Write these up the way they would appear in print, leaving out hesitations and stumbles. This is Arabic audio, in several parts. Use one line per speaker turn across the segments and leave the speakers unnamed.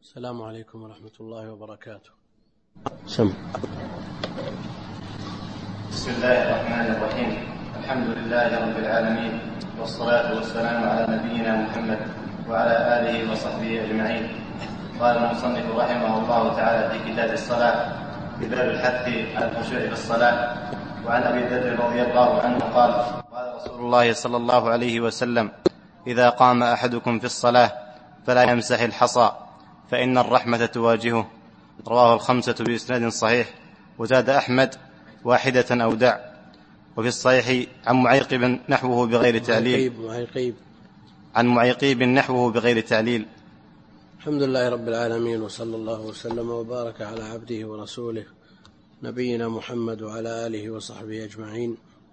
السلام عليكم ورحمة الله وبركاته.
بسم الله الرحمن الرحيم. الحمد لله رب العالمين، والصلاة والسلام على نبينا محمد وعلى آله وصحبه أجمعين. قال المصنف رحمه الله تعالى في كتاب الصلاة في باب الحث على الخشوع في الصلاة. وعن أبي ذر رضي الله عنه قال: قال رسول الله صلى الله عليه وسلم: إذا قام أحدكم في الصلاة فلا يمسح الحصى فإن الرحمة تواجهه. رواه الخمسة بإسناد صحيح، وزاد أحمد: واحدة أو دع. وفي الصحيح عن معيقب نحوه بغير تعليل. عن معيقب نحوه بغير تعليل.
الحمد لله رب العالمين، وصلى الله وسلم وبارك على عبده ورسوله نبينا محمد وعلى آله وصحبه أجمعين.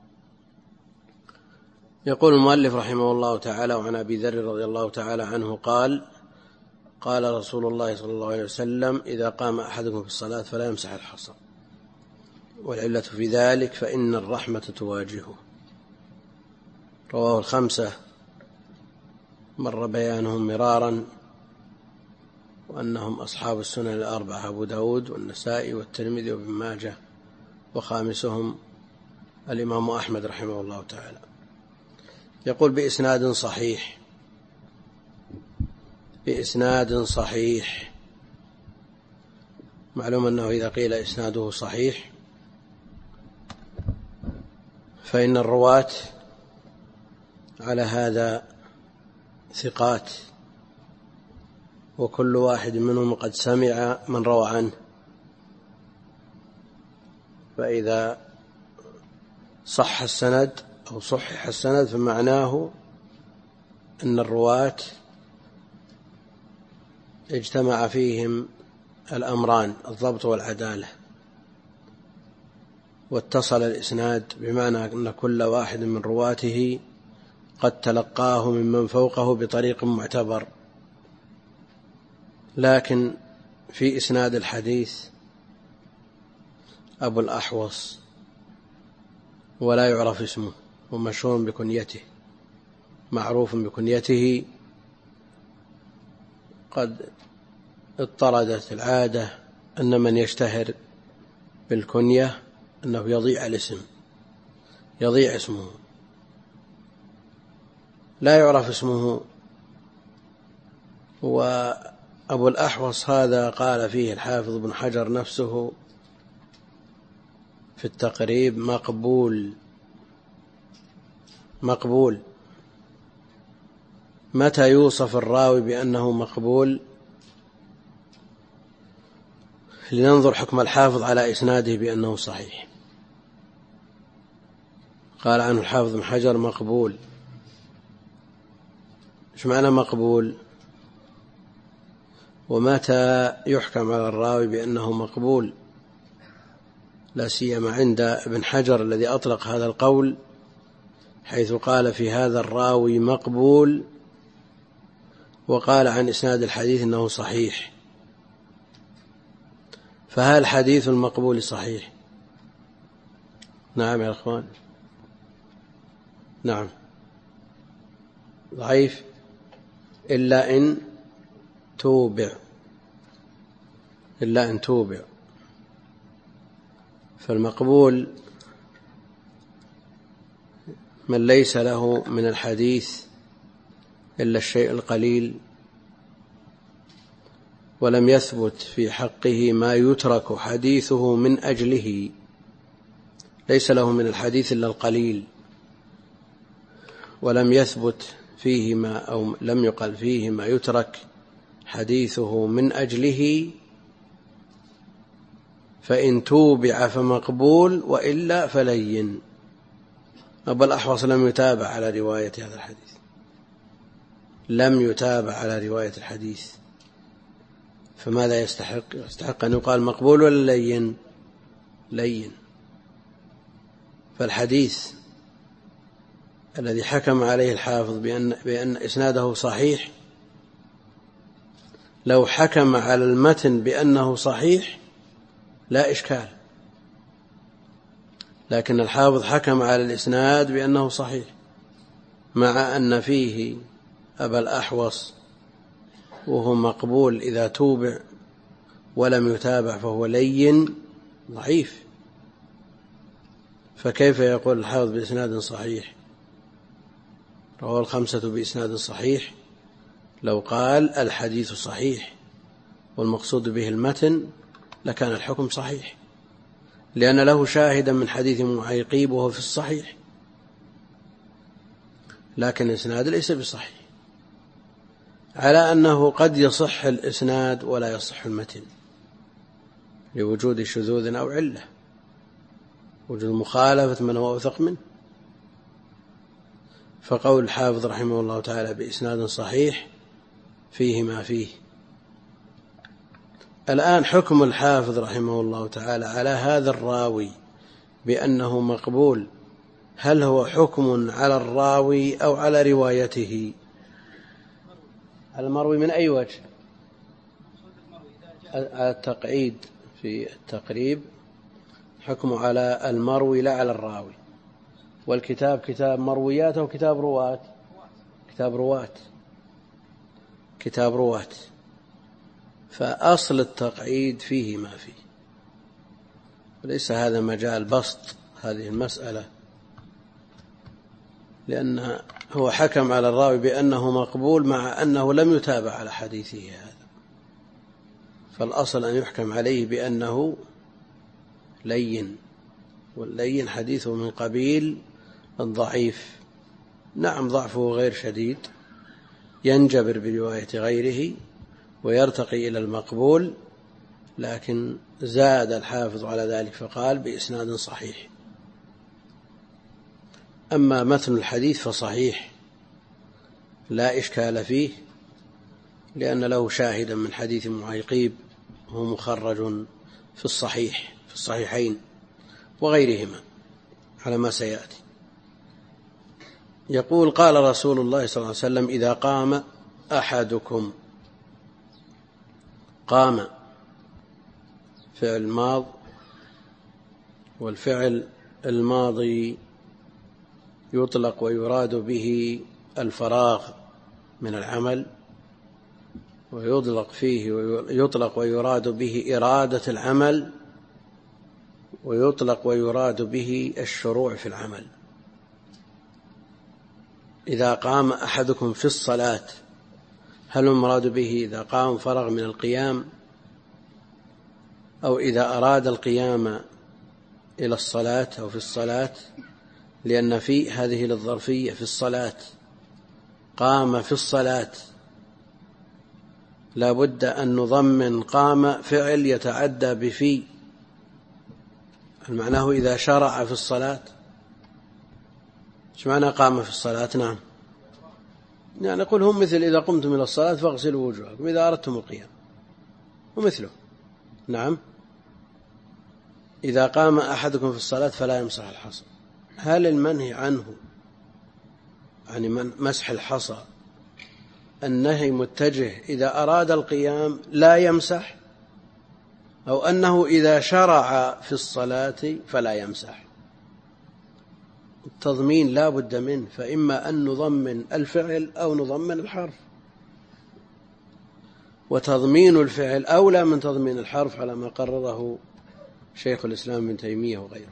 يقول المؤلف رحمه الله تعالى: وعن أبي ذر رضي الله تعالى عنه قال: قال رسول الله صلى الله عليه وسلم: إذا قام أحدكم في الصلاة فلا يمسح الحصى، والعلة في ذلك فإن الرحمة تواجهه. رواه الخمسة، مر بيانهم مرارا، وأنهم أصحاب السنن الأربعة: أبو داود والنسائي والترمذي وابن ماجه، وخامسهم الإمام أحمد رحمه الله تعالى. يقول: بإسناد صحيح. معلوم أنه إذا قيل إسناده صحيح فإن الرواة على هذا ثقات، وكل واحد منهم قد سمع من روى عنه، فإذا صح السند أو صحح السند فمعناه أن الرواة اجتمع فيهم الأمران: الضبط والعدالة، واتصل الإسناد، بمعنى أن كل واحد من رواته قد تلقاه ممن فوقه بطريق معتبر. لكن في إسناد الحديث أبو الأحوص ولا يعرف اسمه، ومشهور بكنيته، معروف بكنيته، قد اضطردت العادة أن من يشتهر بالكنية أنه يضيع اسمه، لا يعرف اسمه. وأبو الأحوص هذا قال فيه الحافظ بن حجر نفسه في التقريب: مقبول. متى يوصف الراوي بأنه مقبول؟ لننظر حكم الحافظ على إسناده بأنه صحيح. قال عنه الحافظ بن حجر: مقبول. إيش معنى مقبول؟ ومتى يحكم على الراوي بأنه مقبول؟ لا سيما عند ابن حجر الذي أطلق هذا القول، حيث قال في هذا الراوي مقبول، وقال عن إسناد الحديث إنه صحيح. فهل حديث المقبول صحيح؟ نعم يا أخوان، نعم. ضعيف إلا إن توبع. فالمقبول من ليس له من الحديث إلا الشيء القليل، ولم يثبت في حقه ما يترك حديثه من أجله. ليس له من الحديث إلا القليل، ولم يثبت فيه أو لم يقل فيه ما يترك حديثه من أجله، فإن توبع فمقبول، وإلا فلين. أبو الأحوص لم يتابع على رواية هذا الحديث، فماذا يستحق أن يقال مقبول ولا لين؟ فالحديث الذي حكم عليه الحافظ بأن إسناده صحيح، لو حكم على المتن بأنه صحيح لا إشكال، لكن الحافظ حكم على الإسناد بأنه صحيح، مع أن فيه أبا الأحوص وهو مقبول إذا توبع ولم يتابع فهو لين ضعيف، فكيف يقول الحافظ بإسناد صحيح؟ رواه الخمسة بإسناد صحيح لو قال الحديث صحيح والمقصود به المتن لكان الحكم صحيح، لأن له شاهدا من حديث معيقيب وهو في الصحيح، لكن الإسناد ليس بصحيح، على أنه قد يصح الإسناد ولا يصح المتن لوجود شذوذ أو علة، وجود مخالفة من هو أوثق منه. فقول الحافظ رحمه الله تعالى بإسناد صحيح فيه ما فيه. الآن حكم الحافظ رحمه الله تعالى على هذا الراوي بأنه مقبول، هل هو حكم على الراوي أو على روايته؟ المروي من أي وجه؟ التقعيد في التقريب حكم على المروي لا على الراوي، والكتاب كتاب مرويات أو كتاب رواة؟ كتاب رواة، فأصل التقعيد فيه ما فيه، وليس هذا مجال بسط هذه المسألة، لأن هو حكم على الراوي بأنه مقبول مع أنه لم يتابع على حديثه هذا، فالأصل أن يحكم عليه بأنه لين، واللين حديثه من قبيل الضعيف، نعم ضعفه غير شديد ينجبر برواية غيره ويرتقي إلى المقبول، لكن زاد الحافظ على ذلك فقال بإسناد صحيح. أما متن الحديث فصحيح لا إشكال فيه، لأن له شاهدا من حديث معيقيب هو مخرج في الصحيحين وغيرهما على ما سيأتي. يقول قال رسول الله صلى الله عليه وسلم إذا قام أحدكم، قام فعل ماض، والفعل الماضي يطلق ويراد به الفراغ من العمل، ويطلق ويراد به إرادة العمل، ويطلق ويراد به الشروع في العمل. إذا قام أحدكم في الصلاة، هل المراد به إذا قام فرغ من القيام، أو إذا أراد القيام إلى الصلاة أو في الصلاة؟ لأن في هذه للظرفية في الصلاة، قام في الصلاة لا بد أن نضمن قام فعل يتعدى بفي، المعناه إذا شرع في الصلاة. ايش معنى قام في الصلاة؟ نعم، يعني نقول هم مثل إذا قمتم إلى الصلاة فاغسلوا وجوهكم إذا أردتم القيام، ومثله. نعم، إذا قام أحدكم في الصلاة فلا يمسح الحصى، هل المنهي عنه يعني مسح الحصى النهي متجه إذا أراد القيام لا يمسح، أو أنه إذا شرع في الصلاة فلا يمسح؟ التضمين لا بد منه، فإما أن نضمن الفعل أو نضمن الحرف، وتضمين الفعل أولى من تضمين الحرف على ما قرره شيخ الإسلام ابن تيمية وغيره.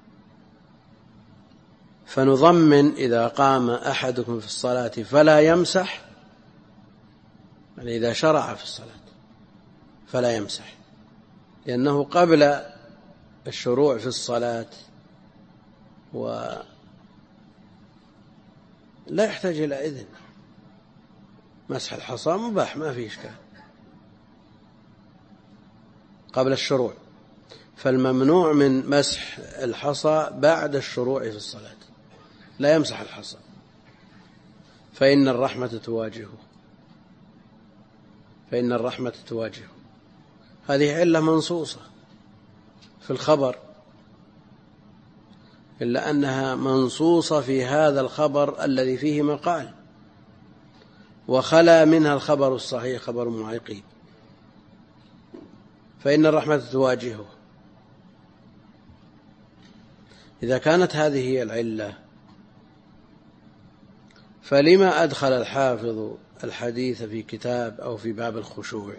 فنضمن إذا قام أحدكم في الصلاة فلا يمسح، يعني إذا شرع في الصلاة فلا يمسح، لأنه قبل الشروع في الصلاة ولا يحتاج إلى إذن، مسح الحصى مباح ما فيه إشكال قبل الشروع، فالممنوع من مسح الحصى بعد الشروع في الصلاة، لا يمسح الحصى فإن الرحمة تواجهه. هذه علة منصوصة في الخبر، إلا أنها منصوصة في هذا الخبر الذي فيه مقال، وخلا منها الخبر الصحيح خبر معيقيب، فإن الرحمة تواجهه. إذا كانت هذه هي العلة فلما أدخل الحافظ الحديث في كتاب أو في باب الخشوع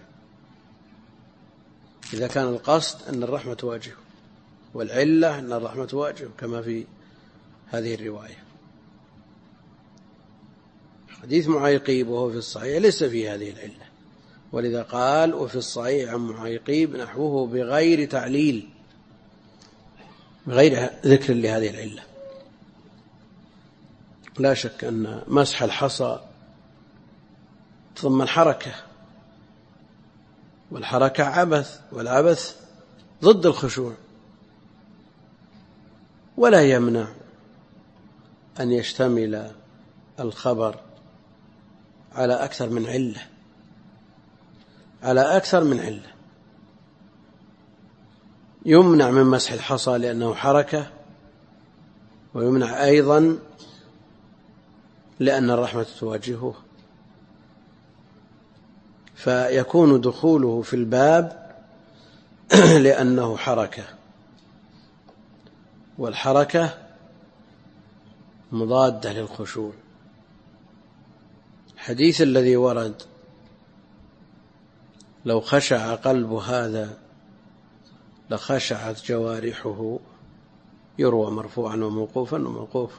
إذا كان القصد أن الرحمة تواجهه والعلة أن الرحمة تواجهه كما في هذه الرواية. حديث معيقيب وهو في الصحيح ليس فيه هذه العلة، ولذا قال وفي الصحيح عن معيقيب نحوه بغير تعليل، بغير ذكر لهذه العلة. لا شك أن مسح الحصى ثم الحركة، والحركة عبث، والعبث ضد الخشوع، ولا يمنع أن يشتمل الخبر على أكثر من علة، على أكثر من علة. يمنع من مسح الحصى لأنه حركة، ويمنع أيضا لأن الرحمة تواجهه، فيكون دخوله في الباب لأنه حركة، والحركة مضادة للخشوع. الحديث الذي ورد لو خشع قلب هذا لخشعت جوارحه يروى مرفوعا وموقوفا، وموقوف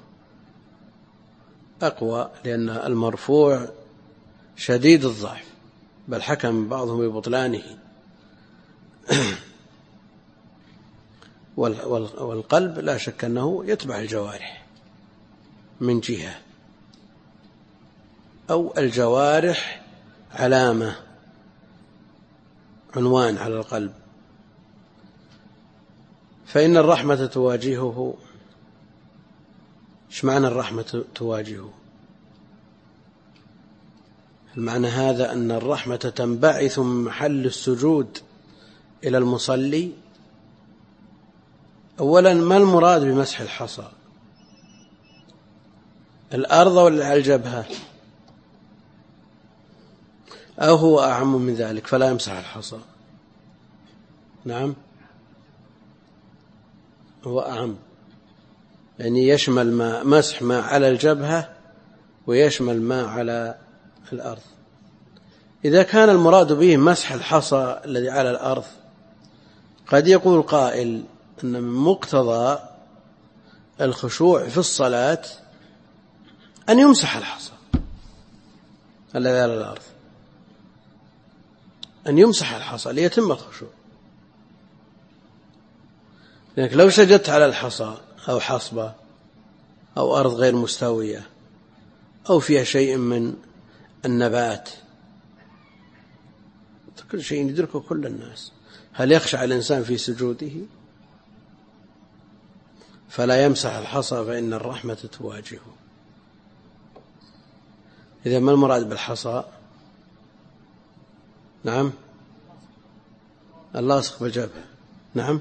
أقوى لأن المرفوع شديد الضعف، بل حكم بعضهم ببطلانه. والقلب لا شك أنه يتبع الجوارح من جهة، أو الجوارح علامة عنوان على القلب، فإن الرحمة تواجهه. إيش معنى الرحمة تواجهه؟ المعنى هذا أن الرحمة تنبعث من محل السجود إلى المصلي. أولا، ما المراد بمسح الحصى؟ الأرض ولا الجبهة؟ أو هو أعم من ذلك فلا يمسح الحصى؟ نعم، هو أعم، يعني يشمل مسح ما على الجبهة ويشمل ما على الأرض. إذا كان المراد به مسح الحصى الذي على الأرض، قد يقول قائل أن من مقتضى الخشوع في الصلاة أن يمسح الحصى الذي على الأرض، أن يمسح الحصى ليتم الخشوع. لأنك لو سجدت على الحصى أو حصبة أو أرض غير مستوية أو فيها شيء من النبات، كل شيء يدركه كل الناس، هل يخشع الإنسان في سجوده؟ فلا يمسح الحصى فإن الرحمة تواجهه. إذا ما المراد بالحصى؟ نعم، اللاصق بالجبهة. نعم،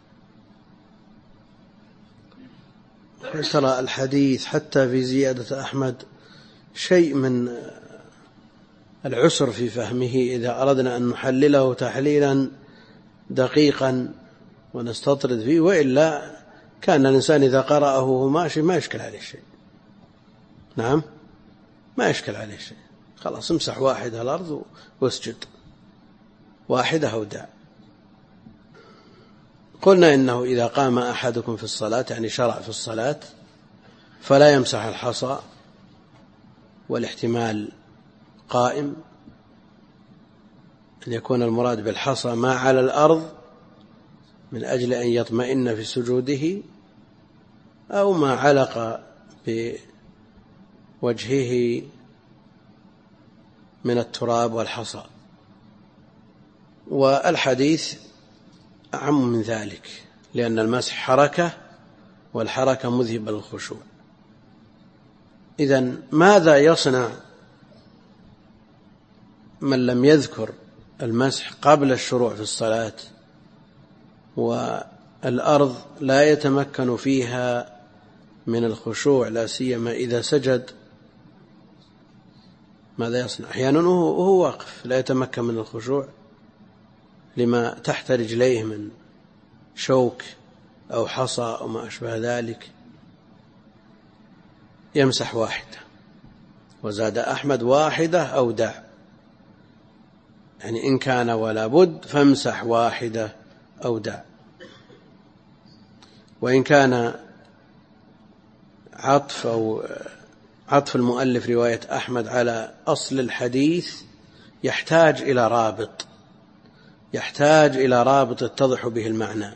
ترى الحديث حتى في زيادة أحمد شيء من العسر في فهمه إذا أردنا أن نحلله تحليلا دقيقا ونستطرد فيه، وإلا كان الإنسان إذا قرأه وهو ماشي ما يشكل عليه شيء. نعم، ما يشكل عليه شيء، خلاص امسح واحدة الأرض واسجد، واحدة أو دع. قلنا إنه إذا قام أحدكم في الصلاة، يعني شرع في الصلاة، فلا يمسح الحصى، والاحتمال قائم أن يكون المراد بالحصى ما على الأرض من أجل أن يطمئن في سجوده، أو ما علق بوجهه من التراب والحصى. والحديث أعم من ذلك، لأن المسح حركة، والحركة مذهبة للخشوع. إذن ماذا يصنع من لم يذكر المسح قبل الشروع في الصلاة والأرض لا يتمكن فيها من الخشوع، لا سيما إذا سجد؟ ماذا يصنع؟ أحيانا وهو واقف لا يتمكن من الخشوع لما تحت رجليه من شوك أو حصى أو ما أشبه ذلك، يمسح واحدة وزاد أحمد واحدة أو دع، يعني إن كان ولا بد فامسح واحدة أو دع. وإن كان عطف المؤلف رواية أحمد على أصل الحديث يحتاج إلى رابط يتضح به المعنى.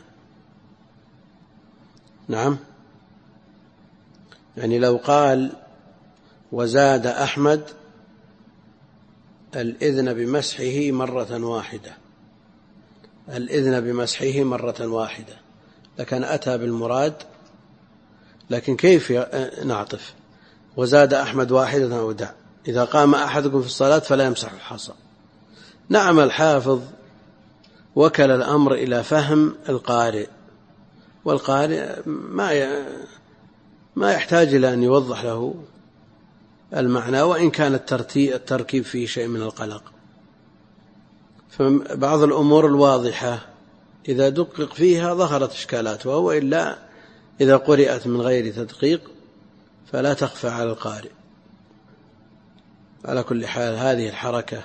نعم، يعني لو قال وزاد أحمد الإذن بمسحه مرة واحدة لكان أتى بالمراد. لكن كيف نعطف وزاد أحمد واحدة أو دع؟ إذا قام أحدكم في الصلاة فلا يمسح الحصى. نعم، الحافظ وكل الأمر إلى فهم القارئ، والقارئ ما يحتاج إلى أن يوضح له المعنى، وإن كان التركيب فيه شيء من القلق. فبعض الأمور الواضحة إذا دقق فيها ظهرت إشكالاتها، وإلا إذا قرأت من غير تدقيق فلا تخفى على القارئ. على كل حال هذه الحركة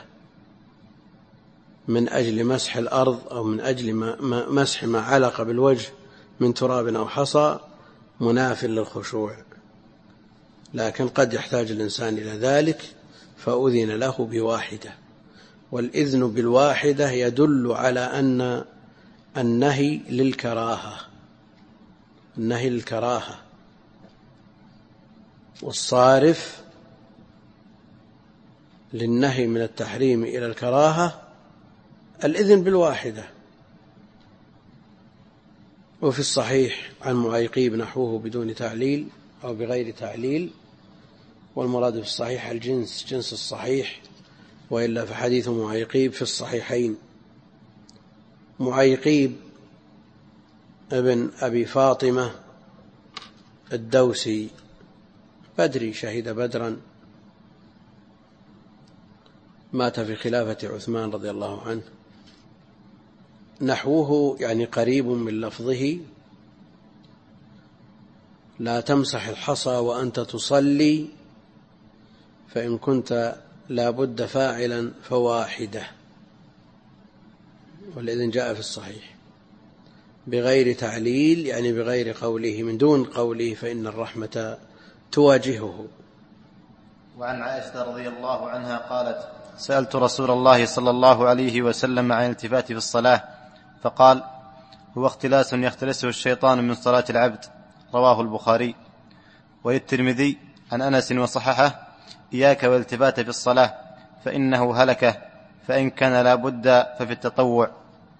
من أجل مسح الأرض أو من أجل مسح ما علق بالوجه من تراب أو حصى مناف للخشوع، لكن قد يحتاج الإنسان إلى ذلك فأذن له بواحدة. والإذن بالواحدة يدل على أن النهي للكراهة، والصارف للنهي من التحريم إلى الكراهة الإذن بالواحدة. وفي الصحيح عن معيقيب نحوه بدون تعليل أو بغير تعليل، والمراد في الصحيح الجنس جنس الصحيح، وإلا فحديث معيقيب في الصحيحين. معيقيب ابن أبي فاطمة الدوسي بدري، شهد بدرا، مات في خلافة عثمان رضي الله عنه. نحوه يعني قريب من لفظه: لا تمسح الحصى وأنت تصلي، فإن كنت لا بد فاعلا فواحدة. والإذن جاء في الصحيح بغير تعليل، يعني بغير قوله، من دون قوله فإن الرحمة تواجهه.
وعن عائشة رضي الله عنها قالت: سألت رسول الله صلى الله عليه وسلم عن الالتفات في الصلاة، فقال: هو اختلاس يختلسه الشيطان من صلاة العبد. رواه البخاري. وللترمذي عن أنس وصححه: إياك والالتفات في الصلاة فإنه هلكة، فإن كان لا بد ففي التطوع.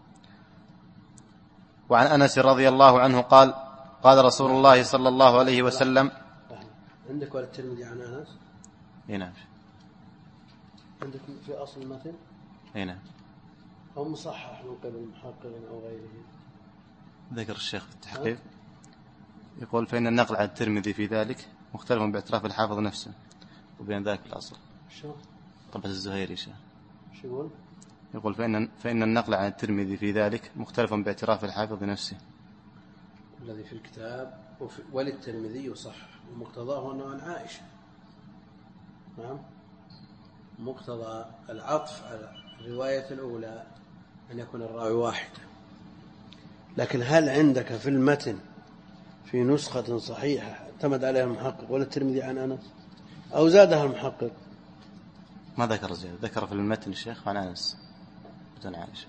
وعن أنس رضي الله عنه قال: قال رسول الله صلى الله عليه وسلم.
عندك وللترمذي عن أنس؟
نعم.
عندك في أصل المتن؟
نعم.
أو مصحح من قبل محقق أو غيره؟
ذكر الشيخ في التحقيق يقول: فإن النقل عن الترمذي في ذلك مختلف باعتراف الحافظ نفسه وبين ذلك الأصل.
شو؟
طبعة الزهيري شو
يقول؟
يقول فإن النقل عن الترمذي في ذلك مختلف باعتراف الحافظ نفسه
الذي في الكتاب. وللترمذي صح، ومقتضاه أنه عن عائشة. نعم، مقتضى العطف على الرواية الأولى أن يكون الراوي واحدا. لكن هل عندك في المتن في نسخة صحيحة اعتمد عليها المحقق وللترمذي عن أنس، أو زادها المحقق؟
ما ذكر زيادة، ذكر في المتن الشيخ عن أنس بدون عائشة.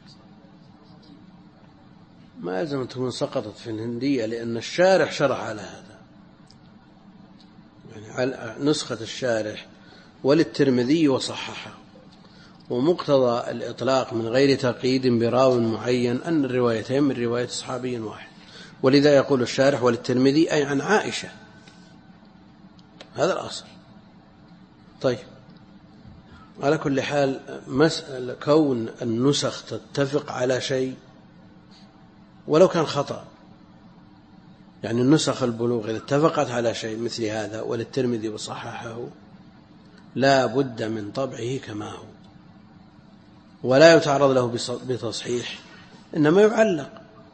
ما يلزم أن تكون سقطت في الهندية، لأن الشارح شرح على هذا، يعني على نسخة الشارح وللترمذي وصححه. ومقتضى الإطلاق من غير تقييد براو معين أن الروايتين من رواية صحابي واحد، ولذا يقول الشارح وللترمذي أي عن عائشة، هذا الأصل. طيب، على كل حال مسألة كون النسخ تتفق على شيء ولو كان خطأ، يعني النسخ البلوغ إذا اتفقت على شيء مثل هذا وللترمذي وصححه لا بد من طبعه كما هو، ولا يتعرض له بتصحيح، إنما يعلق.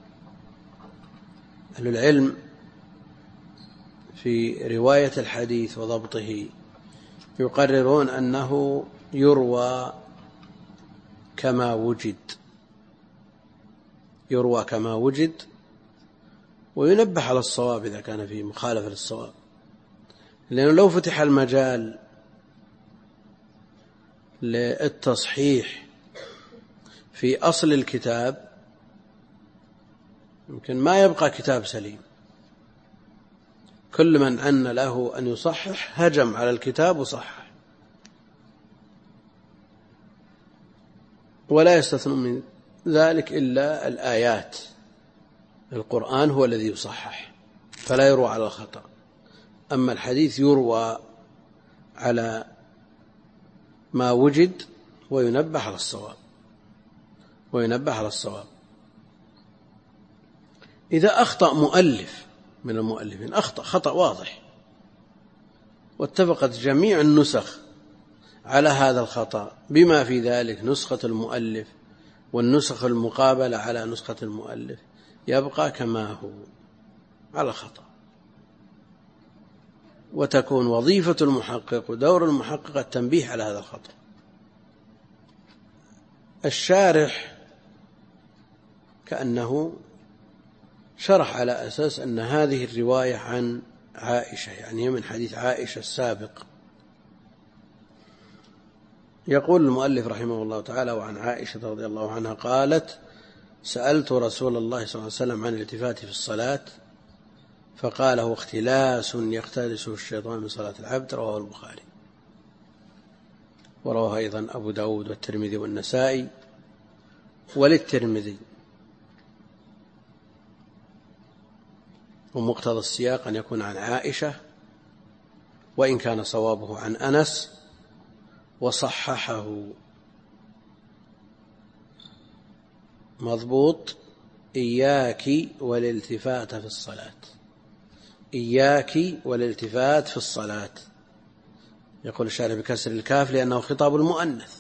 أهل العلم في رواية الحديث وضبطه يقررون أنه يروى كما وجد وينبه على الصواب إذا كان فيه مخالفة للصواب، لأنه لو فتح المجال للتصحيح في أصل الكتاب يمكن ما يبقى كتاب سليم. كل من أن له أن يصحح هجم على الكتاب وصحح، ولا يستثنى من ذلك إلا الآيات. القرآن هو الذي يصحح فلا يروى على الخطأ، أما الحديث يروى على ما وجد وينبه على الصواب. إذا أخطأ مؤلف من المؤلفين، أخطأ خطأ واضح واتفقت جميع النسخ على هذا الخطأ بما في ذلك نسخة المؤلف والنسخ المقابلة على نسخة المؤلف، يبقى كما هو على خطأ، وتكون وظيفة المحقق ودور المحقق التنبيه على هذا الخطأ. الشارح كأنه شرح على أساس أن هذه الرواية عن عائشة، يعني من حديث عائشة السابق. يقول المؤلف رحمه الله تعالى: وعن عائشة رضي الله عنها قالت: سألت رسول الله صلى الله عليه وسلم عن الالتفات في الصلاة فقال: هو اختلاس يختلسه الشيطان من صلاة العبد. رواه البخاري، ورواه أيضا أبو داود والترمذي والنسائي. وللترمذي ومقتضى السياق أن يكون عن عائشة، وإن كان صوابه عن أنس، وصححه. مضبوط: إياك والالتفات في الصلاة. إياك والالتفات في الصلاة، يقول الشارح بكسر الكاف لأنه خطاب المؤنث،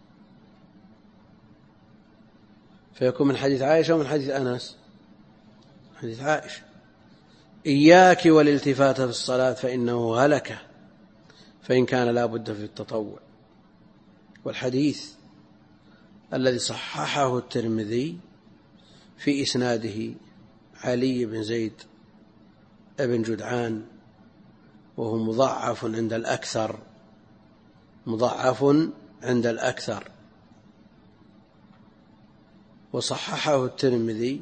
فيكون من حديث عائشة ومن حديث أنس. حديث عائشة: إياك والالتفات في الصلاة فإنه هلكة، فإن كان لا بد في التطوع. والحديث الذي صححه الترمذي في إسناده علي بن زيد ابن جدعان، وهو مضعف عند الأكثر، وصححه الترمذي.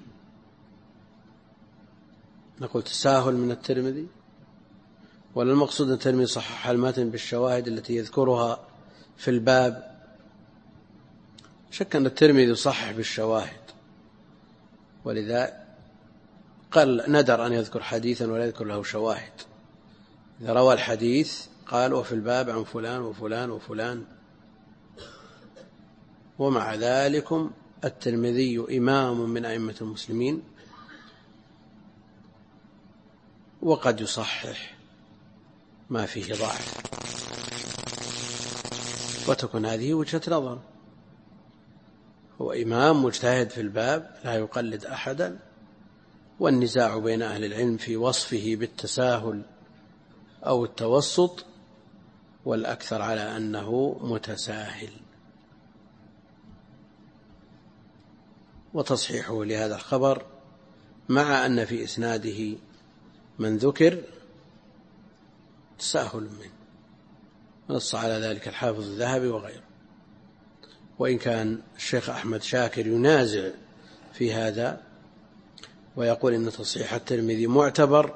نقول تساهل من الترمذي، ولا المقصود أن الترمذي صحح المتن بالشواهد التي يذكرها في الباب؟ شك أن الترمذي يصحح بالشواهد، ولذا قال ندر أن يذكر حديثا ولا يذكر له شواهد. إذا روى الحديث قال: وفي الباب عن فلان وفلان وفلان. ومع ذلك الترمذي إمام من أئمة المسلمين، وقد يصحح ما فيه ضعف، وتكون هذه وجهة نظر. هو إمام مجتهد في الباب لا يقلد أحدا، والنزاع بين أهل العلم في وصفه بالتساهل أو التوسط، والأكثر على أنه متساهل. وتصحيحه لهذا الخبر مع أن في إسناده من ذكر تساهل منه، نص على ذلك الحافظ الذهبي وغيره، وإن كان الشيخ أحمد شاكر ينازع في هذا ويقول إن تصحيح الترمذي معتبر،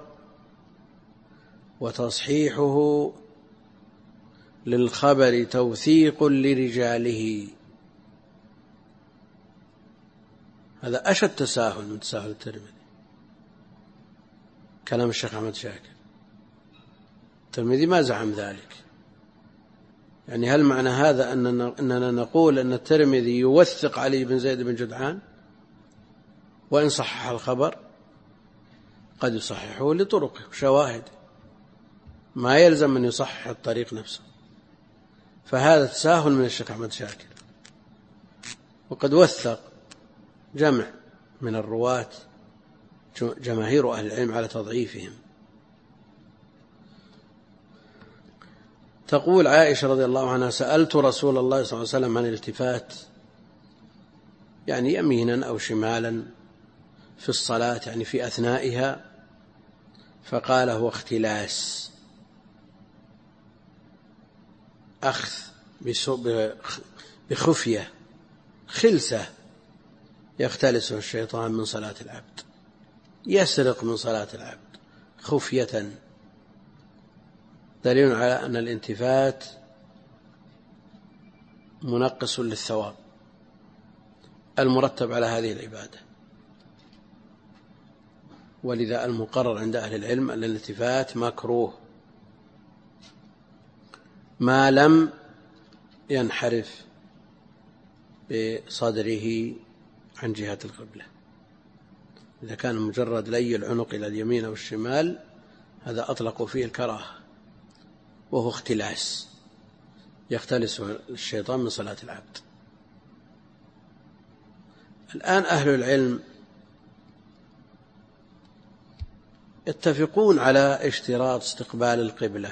وتصحيحه للخبر توثيق لرجاله. هذا أشد تساهل من تساهل الترمذي، كلام الشيخ أحمد شاكر. الترمذي ما زعم ذلك. يعني هل معنى هذا أننا نقول أن الترمذي يوثق علي بن زيد بن جدعان وإن صحح الخبر؟ قد يصححه لطرقه وشواهد، ما يلزم أن يصحح الطريق نفسه. فهذا تساهل من الشيخ أحمد شاكر، وقد وثق جمع من الرواة جماهير أهل العلم على تضعيفهم. تقول عائشة رضي الله عنها: سألت رسول الله صلى الله عليه وسلم عن الالتفات، يعني يمينا أو شمالا في الصلاة، يعني في أثنائها، فقال: هو اختلاس، أخذ بخفية، خلسة يختلسه الشيطان من صلاة العبد، يسرق من صلاة العبد خفية. دليل على أن الالتفات منقص للثواب المرتب على هذه العبادة. ولذا المقرر عند أهل العلم أن الالتفات مكروه ما لم ينحرف بصدره عن جهة القبلة. إذا كان مجرد لي العنق إلى اليمين أو الشمال هذا أطلقوا فيه الكراهة، وهو اختلاس يختلس الشيطان من صلاة العبد. الآن أهل العلم يتفقون على اشتراط استقبال القبلة،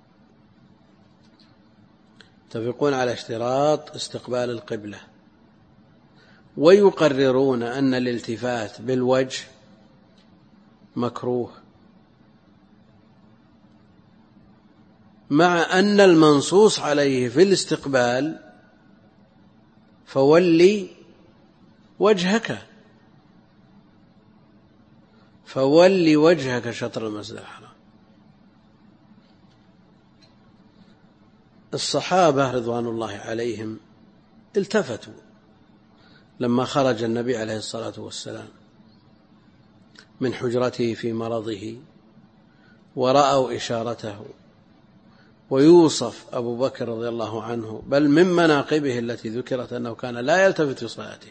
يتفقون على اشتراط استقبال القبلة، ويقررون أن الالتفات بالوجه مكروه، مع أن المنصوص عليه في الاستقبال فولي وجهك، فولي وجهك شطر المسجد الحرام. الصحابة رضوان الله عليهم التفتوا لما خرج النبي عليه الصلاة والسلام من حجرته في مرضه ورأوا إشارته، ويوصف أبو بكر رضي الله عنه بل من مناقبه التي ذكرت أنه كان لا يلتفت في صلاته.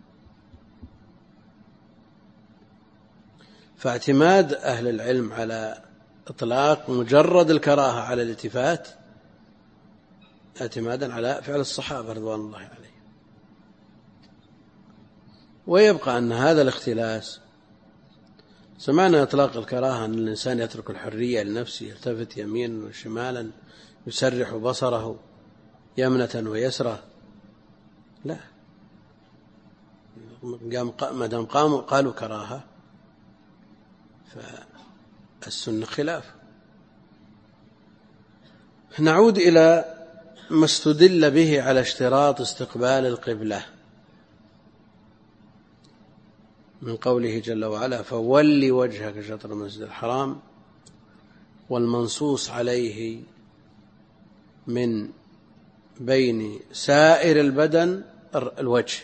فاعتماد أهل العلم على إطلاق مجرد الكراهة على الالتفات اعتمادا على فعل الصحابة رضوان الله عليهم. ويبقى أن هذا الاختلاس، سمعنا إطلاق الكراهة أن الإنسان يترك الحرية لنفسه، يلتفت يمينا وشمالا، يسرح بصره يمنة ويسرة، لا، ما دام قالوا كراهة فالسنة خلاف. نعود إلى ما استدل به على اشتراط استقبال القبلة من قوله جل وعلا: فولي وجهك شطر المسجد الحرام، والمنصوص عليه من بين سائر البدن الوجه.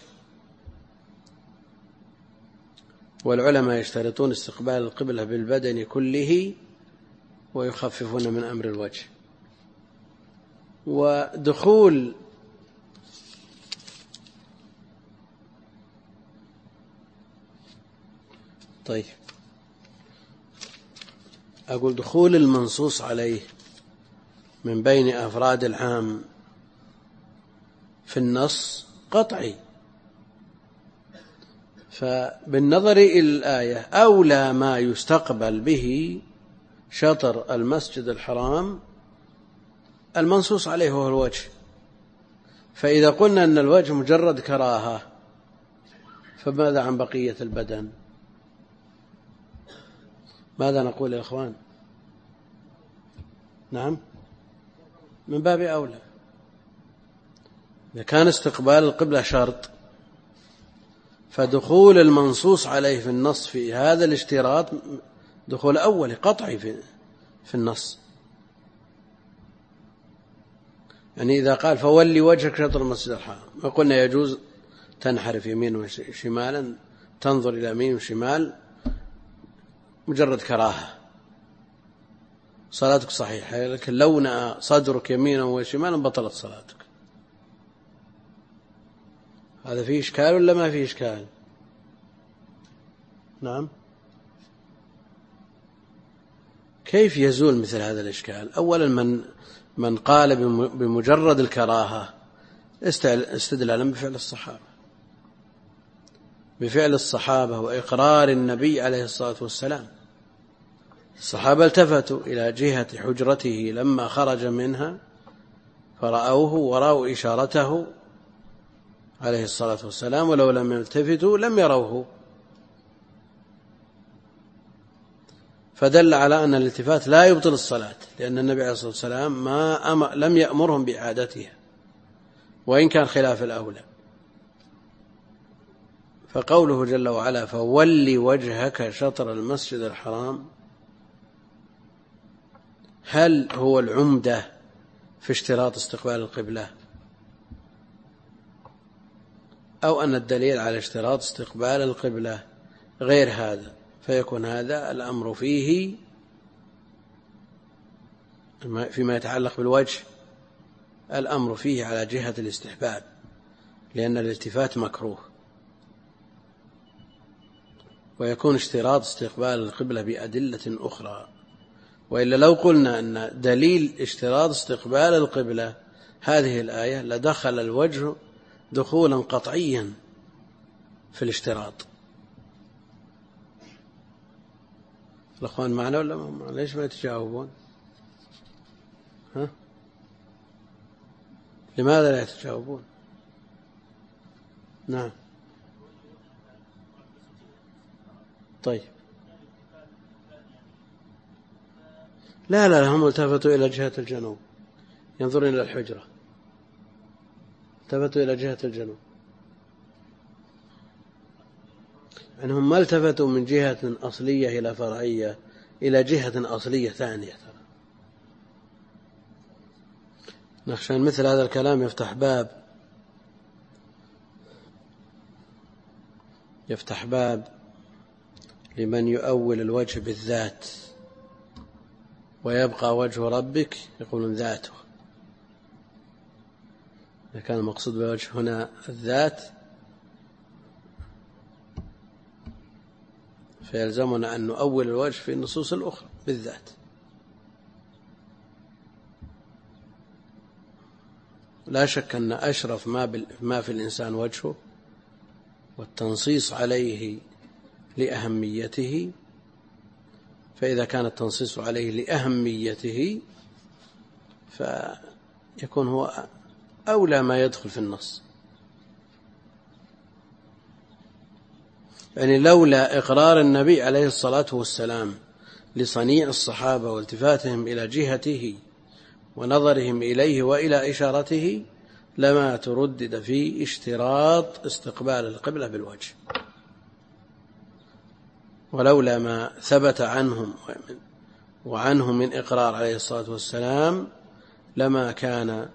والعلماء يشترطون استقبال القبلة بالبدن كله ويخففون من أمر الوجه. ودخول أقول دخول المنصوص عليه من بين أفراد العام في النص قطعي، فبالنظر إلى الآية أولى ما يستقبل به شطر المسجد الحرام المنصوص عليه هو الوجه. فإذا قلنا أن الوجه مجرد كراهة فماذا عن بقية البدن؟ ماذا نقول يا إخوان؟ نعم، من باب أولى. إذا كان استقبال القبلة شرط فدخول المنصوص عليه في النص في هذا الاشتراط دخول أولي قطعي في النص. يعني إذا قال فولي وجهك شطر المسجد الحرام، ما قلنا يجوز تنحرف يمين وشمالا، تنظر إلى يمين وشمال، مجرد كراهة، صلاتك صحيحة، لكن لو نأى صدرك يمينا وشمالا بطلت صلاتك. هذا فيه إشكال ولا ما فيه إشكال؟ نعم. كيف يزول مثل هذا الإشكال؟ أولا من قال بمجرد الكراهة استدلالا بفعل الصحابة وإقرار النبي عليه الصلاة والسلام. الصحابة التفتوا إلى جهة حجرته لما خرج منها فرأوه ورأوا إشارته عليه الصلاة والسلام، ولو لم يلتفتوا لم يروه، فدل على أن الالتفات لا يبطل الصلاة، لأن النبي عليه الصلاة والسلام لم يأمرهم بإعادتها وإن كان خلاف الأولى. فقوله جل وعلا فول وجهك شطر المسجد الحرام، هل هو العمدة في اشتراط استقبال القبلة، أو أن الدليل على اشتراط استقبال القبلة غير هذا، فيكون هذا الأمر فيه فيما يتعلق بالوجه الأمر فيه على جهة الاستحباب، لأن الالتفات مكروه، ويكون اشتراط استقبال القبلة بأدلة أخرى. وإلا لو قلنا أن دليل اشتراط استقبال القبلة هذه الآية لدخل الوجه دخولا قطعيا في الاشتراط. الأخوان معنا ولا ما؟ ليش ما يتجاوبون؟ لماذا لا يتجاوبون؟ نعم. طيب لا هم التفتوا إلى جهة الجنوب، ينظرون إلى الحجرة، التفتوا إلى جهة الجنوب، أنهم ما التفتوا من جهة أصلية إلى فرعية إلى جهة أصلية ثانية. نخشى مثل هذا الكلام يفتح باب لمن يؤول الوجه بالذات، ويبقى وجه ربك يقولون ذاته. إذا كان المقصود بالوجه هنا الذات فيلزمنا أن نؤول الوجه في النصوص الأخرى بالذات. لا شك أن أشرف ما في الإنسان وجهه، والتنصيص عليه لأهميته، فإذا كان التنصيص عليه لأهميته فيكون هو أولى ما يدخل في النص. يعني لولا إقرار النبي عليه الصلاة والسلام لصنيع الصحابة والتفاتهم إلى جهته ونظرهم إليه وإلى إشارته لما تردد في اشتراط استقبال القبلة بالوجه، ولولا ما ثبت عنه من إقرار عليه الصلاة والسلام لما كان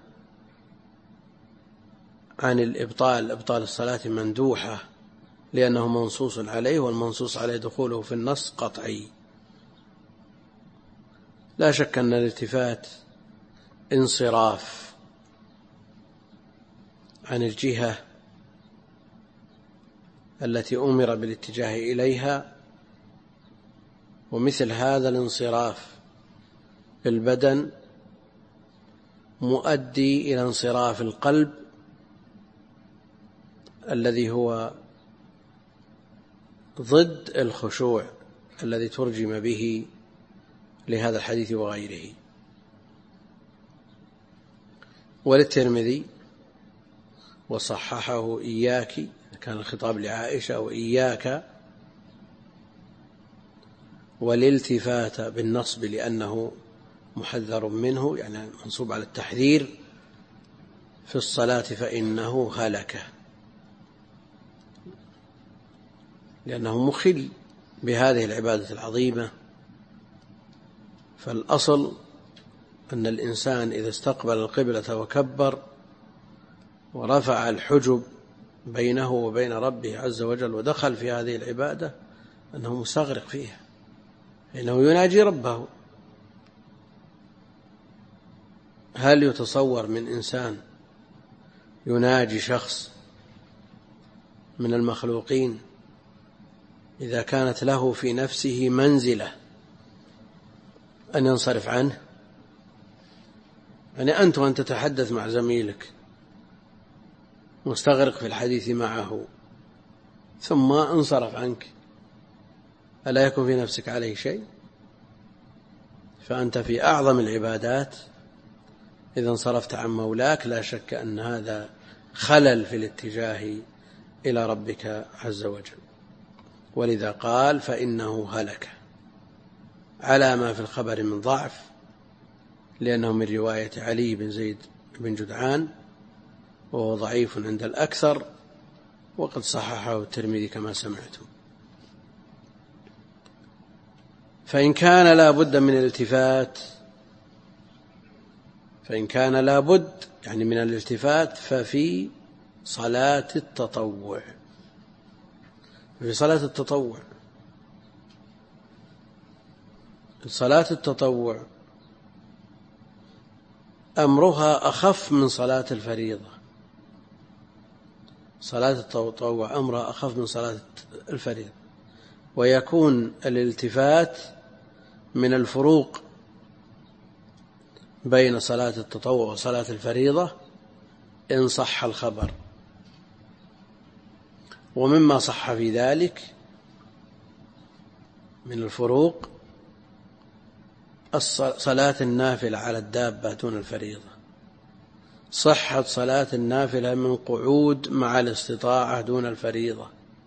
عن إبطال الصلاة مندوحة، لأنه منصوص عليه، والمنصوص عليه دخوله في النص قطعي. لا شك أن الالتفات انصراف عن الجهة التي أمر بالاتجاه إليها، ومثل هذا الانصراف بالبدن مؤدي إلى انصراف القلب الذي هو ضد الخشوع الذي ترجم به لهذا الحديث وغيره. وللترمذي وصححه إياك، كان الخطاب لعائشة وإياك، والالتفات بالنصب لأنه محذر منه، يعني منصوب على التحذير في الصلاة، فإنه هلك، لأنه مخل بهذه العبادة العظيمة. فالأصل أن الإنسان إذا استقبل القبلة وكبر ورفع الحجب بينه وبين ربه عز وجل ودخل في هذه العبادة أنه مستغرق فيها، إنه يناجي ربه. هل يتصور من إنسان يناجي شخص من المخلوقين إذا كانت له في نفسه منزلة أن ينصرف عنه؟ يعني أنت وأن تتحدث مع زميلك مستغرق في الحديث معه ثم انصرف عنك، ألا يكون في نفسك عليه شيء؟ فأنت في أعظم العبادات إذا انصرفت عن مولاك لا شك أن هذا خلل في الاتجاه إلى ربك عز وجل. ولذا قال فإنه هلك على ما في الخبر من ضعف، لأنه من رواية علي بن زيد بن جدعان وهو ضعيف عند الأكثر، وقد صححه الترمذي كما سمعتم. فإن كان لا بد من الالتفات، فإن كان لا بد يعني من الالتفات ففي صلاة التطوع، في صلاة التطوع. صلاة التطوع أمرها أخف من صلاة الفريضة، صلاة التطوع أمرها أخف من صلاة الفريضة، ويكون الالتفات من الفروق بين صلاة التطوع وصلاة الفريضة إن صح الخبر. ومما صح في ذلك من الفروق صلاة النافلة على الدابة دون الفريضة، صحة صلاة النافلة من قعود مع الاستطاعة دون الفريضة،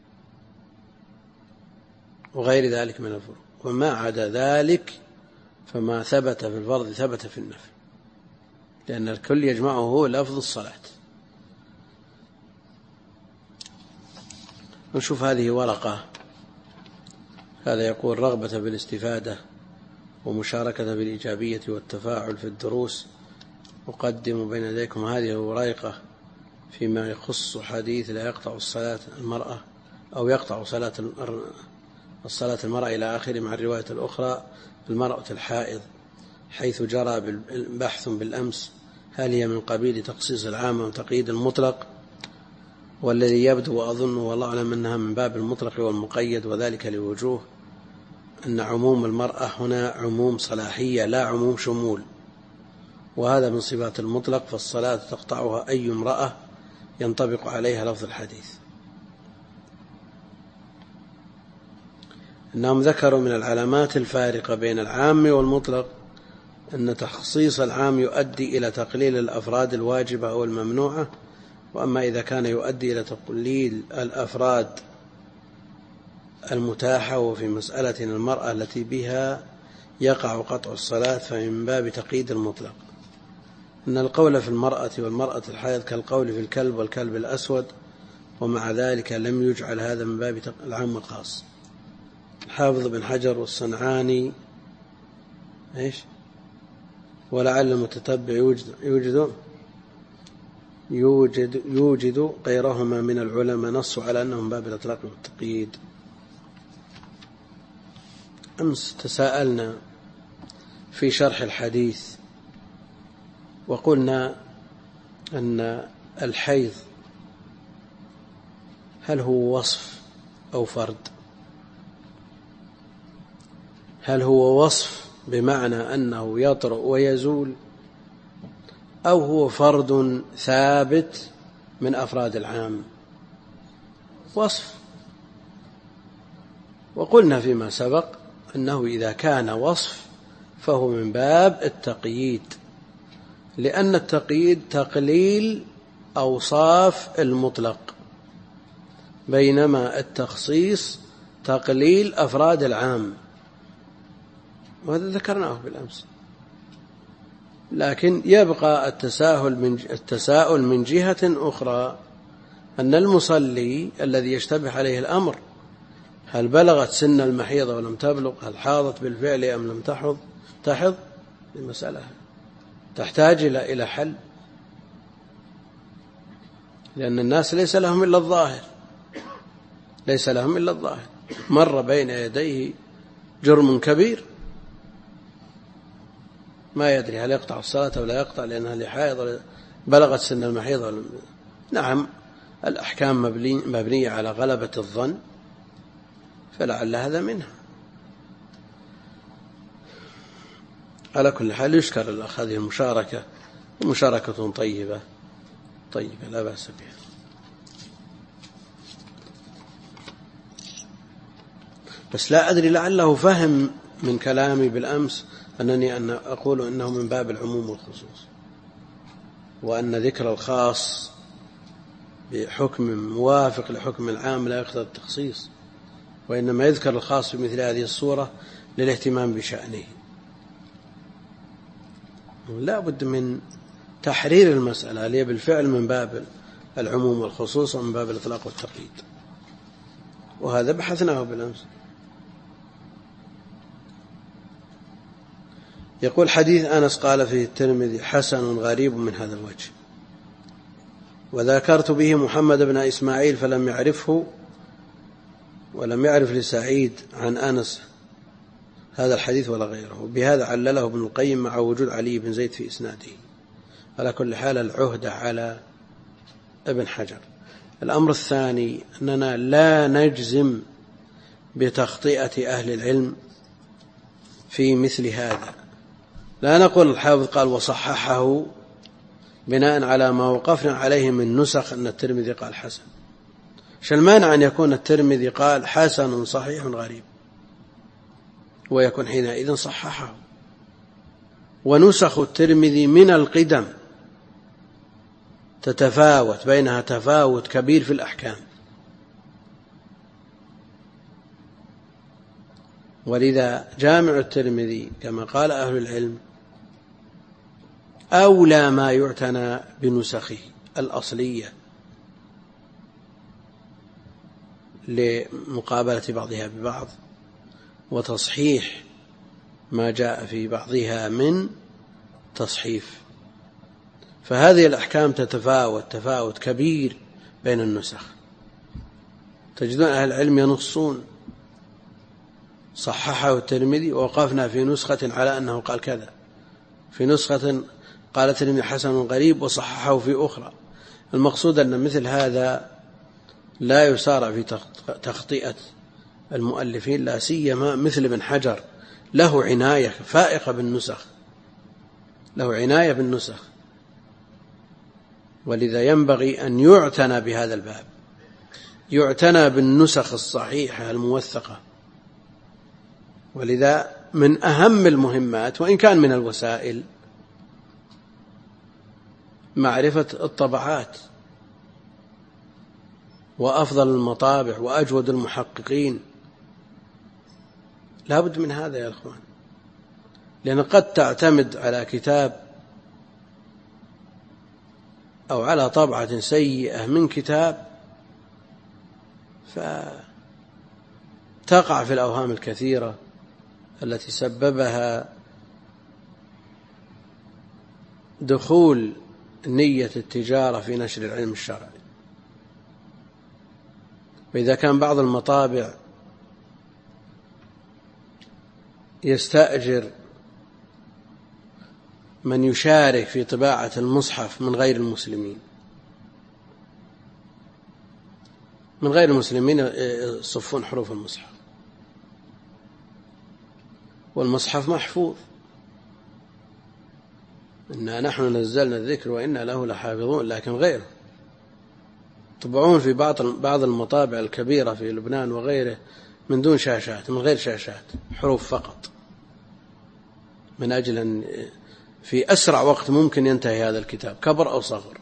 وغير ذلك من الفروق. وما عدا ذلك فما ثبت في الفرض ثبت في النفل، لأن الكل يجمعه لفظ الصلاة. نشوف هذه ورقة، هذا يقول رغبة بالاستفادة ومشاركة بالإيجابية والتفاعل في الدروس، أقدم بين يديكم هذه الورقة فيما يخص حديث لا يقطع الصلاة المرأة أو يقطع الصلاة المرأة إلى آخره، مع الرواية الأخرى المرأة الحائض، حيث جرى بحث بالأمس هل هي من قبيل تخصيص العام وتقييد المطلق، والذي يبدو وأظن والله أعلم أنها من باب المطلق والمقيد، وذلك لوجوه أن عموم المرأة هنا عموم صلاحية لا عموم شمول، وهذا من صفات المطلق، فالصلاة تقطعها أي امرأة ينطبق عليها لفظ الحديث. إنهم ذكروا من العلامات الفارقة بين العام والمطلق أن تخصيص العام يؤدي إلى تقليل الأفراد الواجبة أو الممنوعة، وأما إذا كان يؤدي إلى تقليل الأفراد المتاحة وفي مسألة المرأة التي بها يقع قطع الصلاة فمن باب تقييد المطلق. إن القول في المرأة والمرأة الحائض كالقول في الكلب والكلب الأسود، ومع ذلك لم يجعل هذا من باب العام الخاص. الحافظ بن حجر والصنعاني ولعل المتتبع يوجد غيرهما من العلماء نصوا على أنهم باب الإطلاق والتقييد. أمس تساءلنا في شرح الحديث وقلنا أن الحيض هل هو وصف أو فرد؟ هل هو وصف بمعنى أنه يطرأ ويزول، أو هو فرد ثابت من أفراد العام؟ وصف. وقلنا فيما سبق أنه إذا كان وصف فهو من باب التقييد، لأن التقييد تقليل أوصاف المطلق، بينما التخصيص تقليل أفراد العام، وهذا ذكرناه بالأمس. لكن يبقى التساؤل من جهة أخرى، أن المصلي الذي يشتبه عليه الأمر هل بلغت سن المحيض ولم تبلغ، هل حاضت بالفعل أم لم تحض، المسألة تحتاج إلى حل، لأن الناس ليس لهم إلا الظاهر، مر بين يديه جرم كبير ما يدري هل يقطع الصلاة أو لا يقطع لأنها لحائض بلغت سن المحيض. نعم، الأحكام مبنية على غلبة الظن، فلعل هذا منها. على كل حال يشكر الأخ هذه المشاركة، ومشاركة طيبة لا بأس بها. بس لا أدري لعله فهم من كلامي بالأمس أنني أقول إنه من باب العموم والخصوص. وأن ذكر الخاص بحكم موافق لحكم العام لا يقتضي التخصيص، وإنما يذكر الخاص بمثل هذه الصورة للاهتمام بشأنه. لا بد من تحرير المسألة هي بالفعل من باب العموم والخصوص ومن باب الإطلاق والتقييد، وهذا بحثناه بالأمس. يقول حديث أنس قال فيه الترمذي حسن غريب من هذا الوجه، وذكرت به محمد بن إسماعيل فلم يعرفه ولم يعرف لسعيد عن أنس هذا الحديث ولا غيره، بهذا علله ابن القيم مع وجود علي بن زيد في إسناده. على كل حال العهدة على ابن حجر. الأمر الثاني أننا لا نجزم بتخطئة أهل العلم في مثل هذا، لا نقول الحافظ قال وصححه بناء على ما وقفنا عليه من نسخ أن الترمذي قال حسن. شو المانع أن يكون الترمذي قال حسن صحيح غريب ويكون حينئذ صححه؟ ونسخ الترمذي من القدم تتفاوت، بينها تفاوت كبير في الأحكام، ولذا جامع الترمذي كما قال أهل العلم أولى ما يعتنى بنسخه الأصلية لمقابلة بعضها ببعض وتصحيح ما جاء في بعضها من تصحيف. فهذه الأحكام تتفاوت تفاوت كبير بين النسخ. تجدون أهل العلم ينصون صححه الترمذي ووقفنا في نسخة على أنه قال كذا، في نسخة قال الترمذي حسن غريب وصححه في أخرى. المقصود أن مثل هذا لا يسارع في تخطئة المؤلفين، لا سيما مثل ابن حجر له عناية فائقة بالنسخ، له عناية بالنسخ، ولذا ينبغي أن يعتنى بهذا الباب، يعتنى بالنسخ الصحيحة الموثقة. ولذا من أهم المهمات وإن كان من الوسائل معرفة الطبعات وأفضل المطابع وأجود المحققين. لا بد من هذا يا أخوان، لأن قد تعتمد على كتاب أو على طبعة سيئة من كتاب فتقع في الأوهام الكثيرة التي سببها دخول نية التجارة في نشر العلم الشرعي. وإذا كان بعض المطابع يستأجر من يشارك في طباعة المصحف من غير المسلمين، من غير المسلمين يصفون حروف المصحف، والمصحف محفوظ، إنا نحن نزلنا الذكر وإنا له لحافظون، لكن غيره طبعون في بعض المطابع الكبيرة في لبنان وغيره من دون شاشات، من غير شاشات، حروف فقط، من أجل أن في أسرع وقت ممكن ينتهي هذا الكتاب كبر أو صغر.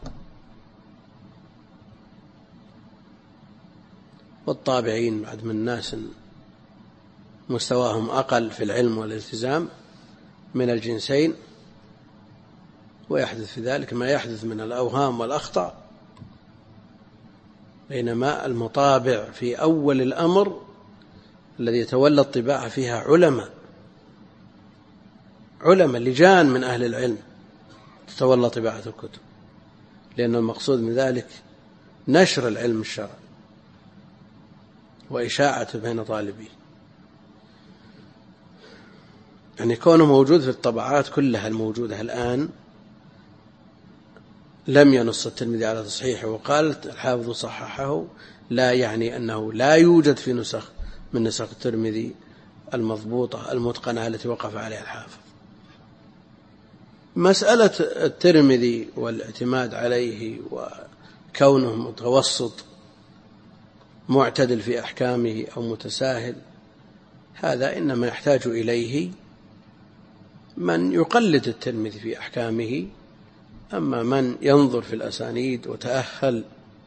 والطابعين بعد من الناس مستواهم أقل في العلم والالتزام من الجنسين، ويحدث في ذلك ما يحدث من الأوهام والأخطاء. بينما المطابع في أول الأمر الذي يتولى الطباعة فيها علماء لجان من أهل العلم تتولى طباعة الكتب، لأن المقصود من ذلك نشر العلم الشرعي وإشاعته بين طالبيه. يعني كونه موجود في الطبعات كلها الموجودة الآن، لم ينص الترمذي على تصحيحه وقال الحافظ صححه، لا يعني أنه لا يوجد في نسخ من نسخ الترمذي المضبوطة المتقنة التي وقف عليها الحافظ. مسألة الترمذي والاعتماد عليه وكونه متوسط معتدل في أحكامه أو متساهل، هذا إنما يحتاج إليه من يقلد الترمذي في أحكامه أما من ينظر في الأسانيد وتأهل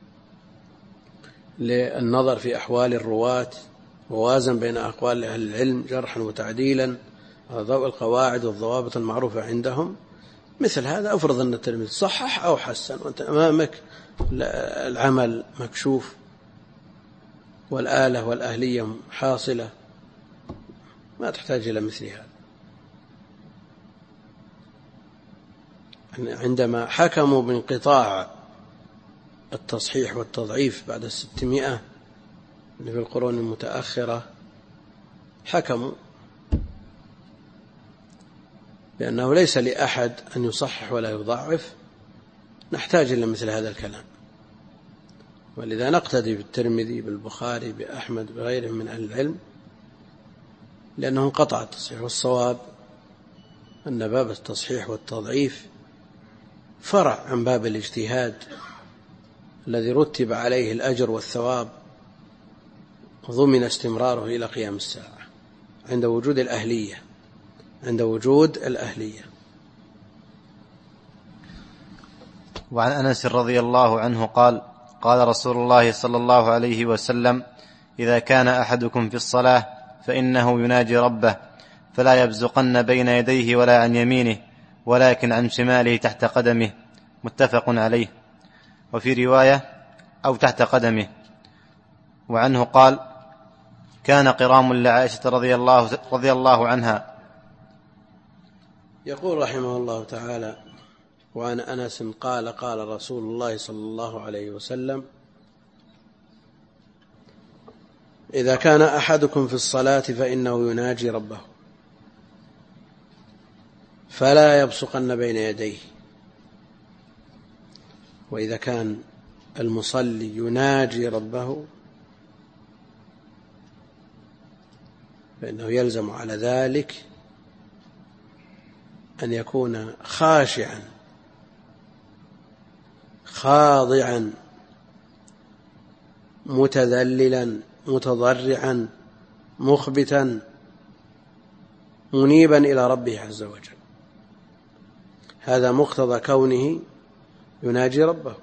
للنظر في أحوال الرواة ووازن بين أقوال أهل العلم جرحا وتعديلا على ضوء القواعد والضوابط المعروفة عندهم، مثل هذا أفرض أن الترمذي صحح أو حسن، وأنت أمامك العمل مكشوف والآلة والأهلية حاصلة، ما تحتاج إلى مثل هذا. عندما حكموا بانقطاع التصحيح والتضعيف بعد 600 في القرون المتأخرة، حكموا بأنه ليس لأحد أن يصحح ولا يضعف، نحتاج إلى مثل هذا الكلام، ولذا نقتدي بالترمذي بالبخاري بأحمد بغيرهم من أهل العلم، لأنه انقطع التصحيح. والصواب أن باب التصحيح والتضعيف فرع عن باب الاجتهاد الذي رتب عليه الأجر والثواب وضمن استمراره إلى قيام الساعة عند وجود الأهلية.
وعن أنس رضي الله عنه قال: قال رسول الله صلى الله عليه وسلم: إذا كان أحدكم في الصلاة فإنه يناجي ربه، فلا يبزقن بين يديه ولا عن يمينه، ولكن عن شماله تحت قدمه. متفق عليه. وفي رواية: أو تحت قدمه. وعنه قال: كان قرام لعائشة رضي الله عنها.
يقول رحمه الله تعالى: وعن أنس قال: قال رسول الله صلى الله عليه وسلم: إذا كان أحدكم في الصلاة فإنه يناجي ربه، فلا يبصقن بين يديه. وإذا كان المصلي يناجي ربه فإنه يلزم على ذلك أن يكون خاشعا خاضعا متذللا متضرعا مخبتا منيبا إلى ربه عز وجل. هذا مقتضى كونه يناجي ربه.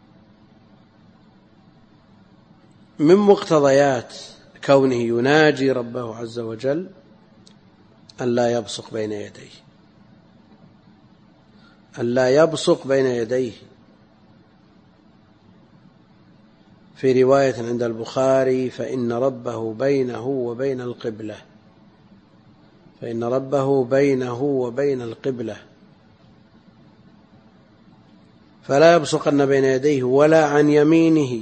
من مقتضيات كونه يناجي ربه عز وجل أن لا يبصق بين يديه، أن لا يبصق بين يديه. في رواية عند البخاري: فإن ربه بينه وبين القبلة، فإن ربه بينه وبين القبلة، فلا يبصقن بين يديه ولا عن يمينه.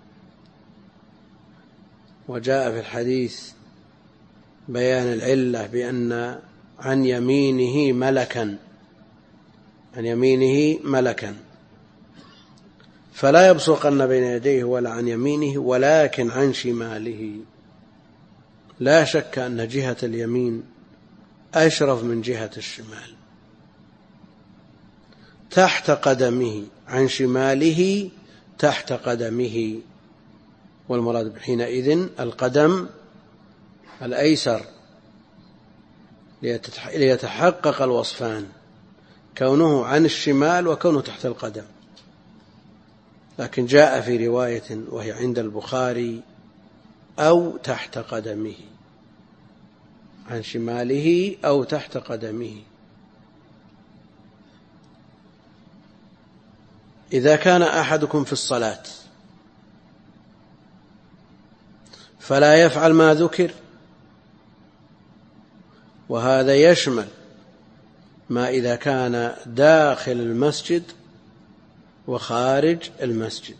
وجاء في الحديث بيان العلة بأن عن يمينه ملكا، فلا يبصقن بين يديه ولا عن يمينه ولكن عن شماله. لا شك أن جهة اليمين أشرف من جهة الشمال، تحت قدمه، عن شماله تحت قدمه، والمراد حينئذ القدم الأيسر، ليتحقق الوصفان، كونه عن الشمال وكونه تحت القدم. لكن جاء في رواية وهي عند البخاري: أو تحت قدمه، عن شماله أو تحت قدمه. إذا كان أحدكم في الصلاة فلا يفعل ما ذكر، وهذا يشمل ما إذا كان داخل المسجد وخارج المسجد،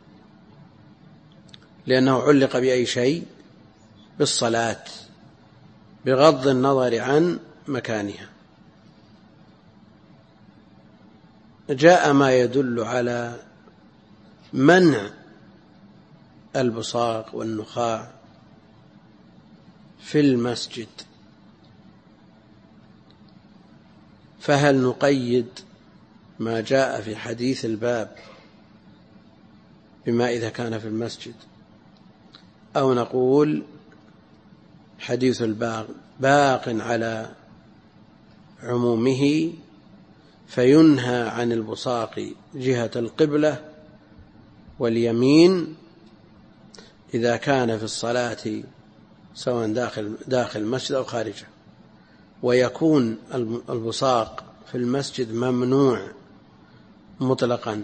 لأنه علق بأي شيء؟ بالصلاة، بغض النظر عن مكانها. جاء ما يدل على منع البصاق والنخاع في المسجد، فهل نقيد ما جاء في حديث الباب بما إذا كان في المسجد، أو نقول حديث الباب باق على عمومه فينهى عن البصاق جهة القبلة واليمين إذا كان في الصلاة سواء داخل المسجد أو خارجه، ويكون البصاق في المسجد ممنوع مطلقا.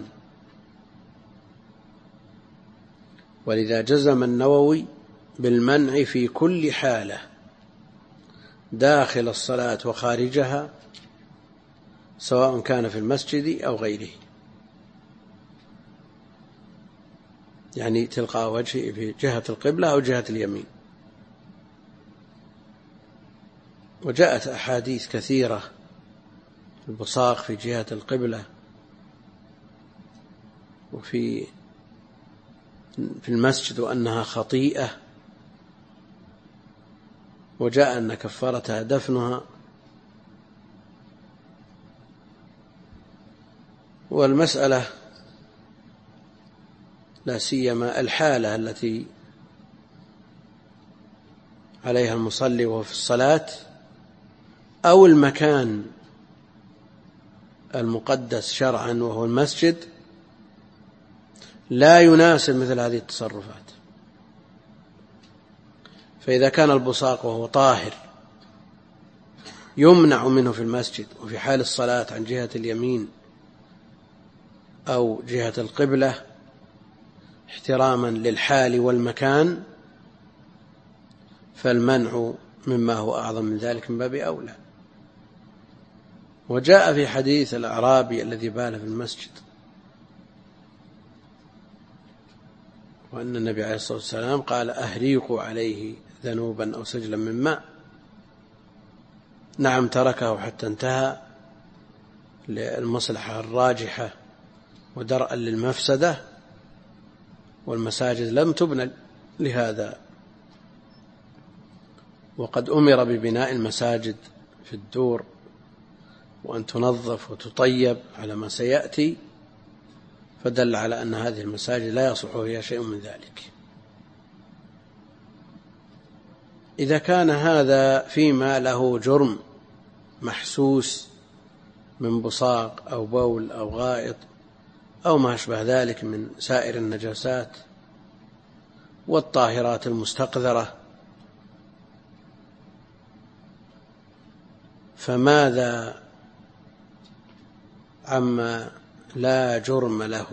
ولذا جزم النووي بالمنع في كل حالة داخل الصلاة وخارجها، سواء كان في المسجد أو غيره، يعني تلقاء وجهه في جهة القبلة أو جهة اليمين. وجاءت أحاديث كثيرة البصاق في جهة القبلة وفي المسجد وأنها خطيئة، وجاء أن كفارتها دفنها. والمسألة لا سيما الحالة التي عليها المصلي وهو في الصلاة، أو المكان المقدس شرعا وهو المسجد، لا يناسب مثل هذه التصرفات. فإذا كان البصاق وهو طاهر يمنع منه في المسجد وفي حال الصلاة عن جهة اليمين أو جهة القبلة احتراما للحال والمكان، فالمنع مما هو أعظم من ذلك من باب أولى. وجاء في حديث الأعرابي الذي بال في المسجد وأن النبي عليه الصلاة والسلام قال: أهريقوا عليه ذنوبا أو سجلا من ماء. نعم، تركه حتى انتهى للمصلحة الراجحة ودرءا للمفسدة، والمساجد لم تبنى لهذا، وقد أمر ببناء المساجد في الدور وأن تنظف وتطيب على ما سيأتي، فدل على أن هذه المساجد لا يصح فيها شيء من ذلك. إذا كان هذا فيما له جرم محسوس من بصاق أو بول أو غائط أو ما أشبه ذلك من سائر النجاسات والطاهرات المستقذرة، فماذا عما لا جرم له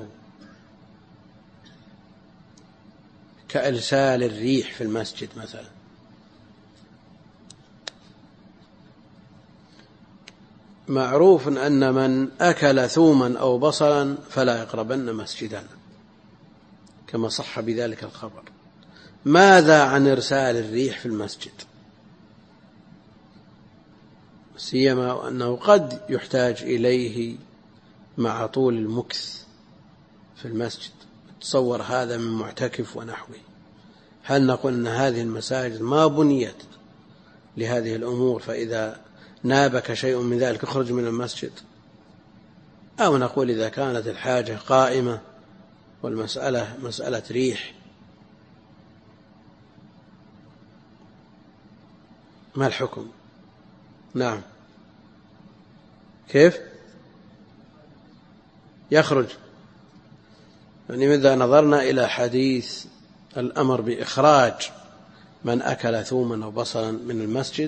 كإرسال الريح في المسجد مثلا؟ معروف أن من أكل ثوما أو بصلا فلا يقربن مسجدنا، كما صح بذلك الخبر. ماذا عن إرسال الريح في المسجد؟ سيما أنه قد يحتاج إليه مع طول المكث في المسجد. تصور هذا من معتكف ونحوه. هل نقول أن هذه المساجد ما بنيت لهذه الأمور، فإذا نابك شيء من ذلك اخرج من المسجد؟ أو نقول إذا كانت الحاجة قائمة والمسألة مسألة ريح، ما الحكم؟ نعم، كيف يخرج؟ يعني إذا نظرنا إلى حديث الأمر بإخراج من أكل ثوما أو بصلا من المسجد،